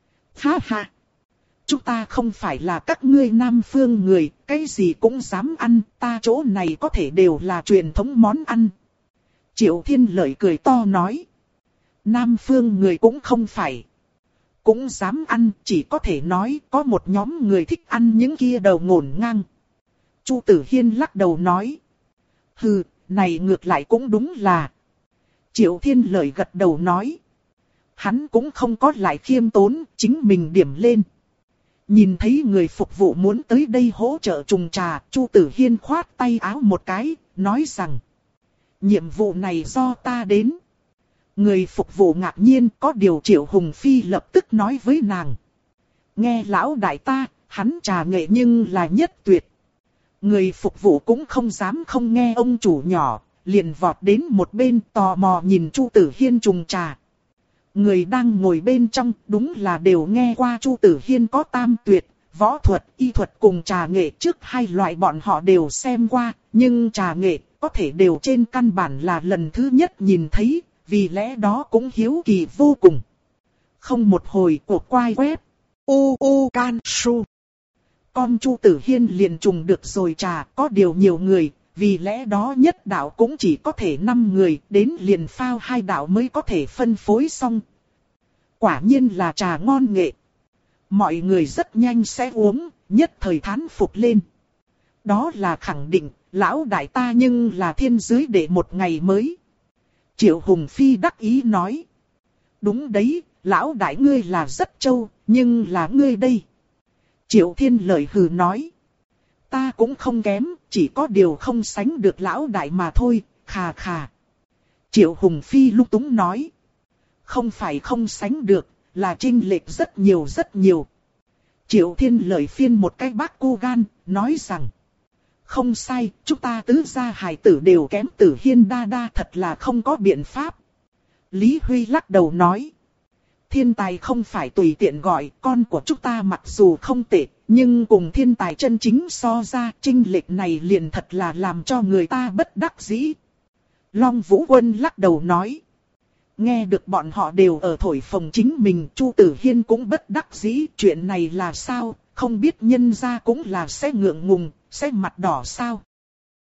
Ha ha. Chúng ta không phải là các ngươi Nam Phương người, cái gì cũng dám ăn, ta chỗ này có thể đều là truyền thống món ăn. Triệu Thiên Lợi cười to nói. Nam Phương người cũng không phải. Cũng dám ăn, chỉ có thể nói có một nhóm người thích ăn những kia đầu ngổn ngang. Chu Tử Hiên lắc đầu nói. Hừ, này ngược lại cũng đúng là. Triệu Thiên Lợi gật đầu nói. Hắn cũng không có lại khiêm tốn, chính mình điểm lên. Nhìn thấy người phục vụ muốn tới đây hỗ trợ trùng trà, Chu Tử Hiên khoát tay áo một cái, nói rằng. Nhiệm vụ này do ta đến. Người phục vụ ngạc nhiên, có điều Triệu Hùng Phi lập tức nói với nàng. Nghe lão đại ta, hắn trà nghệ nhưng là nhất tuyệt. Người phục vụ cũng không dám không nghe ông chủ nhỏ, liền vọt đến một bên tò mò nhìn Chu Tử Hiên trùng trà. Người đang ngồi bên trong đúng là đều nghe qua Chu Tử Hiên có tam tuyệt, võ thuật, y thuật cùng trà nghệ, trước hai loại bọn họ đều xem qua, nhưng trà nghệ có thể đều trên căn bản là lần thứ nhất nhìn thấy, vì lẽ đó cũng hiếu kỳ vô cùng. Không một hồi cuộc quay web, u u can su. Con Chu Tử Hiên liền trùng được rồi trà, có điều nhiều người, vì lẽ đó nhất đạo cũng chỉ có thể năm người, đến liền phao hai đạo mới có thể phân phối xong. Quả nhiên là trà ngon nghệ. Mọi người rất nhanh sẽ uống, nhất thời thán phục lên. Đó là khẳng định, lão đại ta nhưng là thiên giới để một ngày mới. Triệu Hùng Phi đắc ý nói. Đúng đấy, lão đại ngươi là rất trâu, nhưng là ngươi đây. Triệu Thiên Lợi hừ nói. Ta cũng không kém, chỉ có điều không sánh được lão đại mà thôi, khà khà. Triệu Hùng Phi lúc túng nói. Không phải không sánh được, là chênh lệch rất nhiều rất nhiều. Triệu Thiên Lợi phiên một cái bác cô gan, nói rằng. Không sai, chúng ta tứ gia hài tử đều kém Tử Hiên đa đa, thật là không có biện pháp. Lý Huy lắc đầu nói. Thiên tài không phải tùy tiện gọi, con của chúng ta mặc dù không tệ, nhưng cùng thiên tài chân chính so ra, chênh lệch này liền thật là làm cho người ta bất đắc dĩ. Long Vũ Quân lắc đầu nói. Nghe được bọn họ đều ở thổi phồng chính mình, Chu Tử Hiên cũng bất đắc dĩ, chuyện này là sao, không biết nhân gia cũng là sẽ ngượng ngùng, sẽ mặt đỏ sao.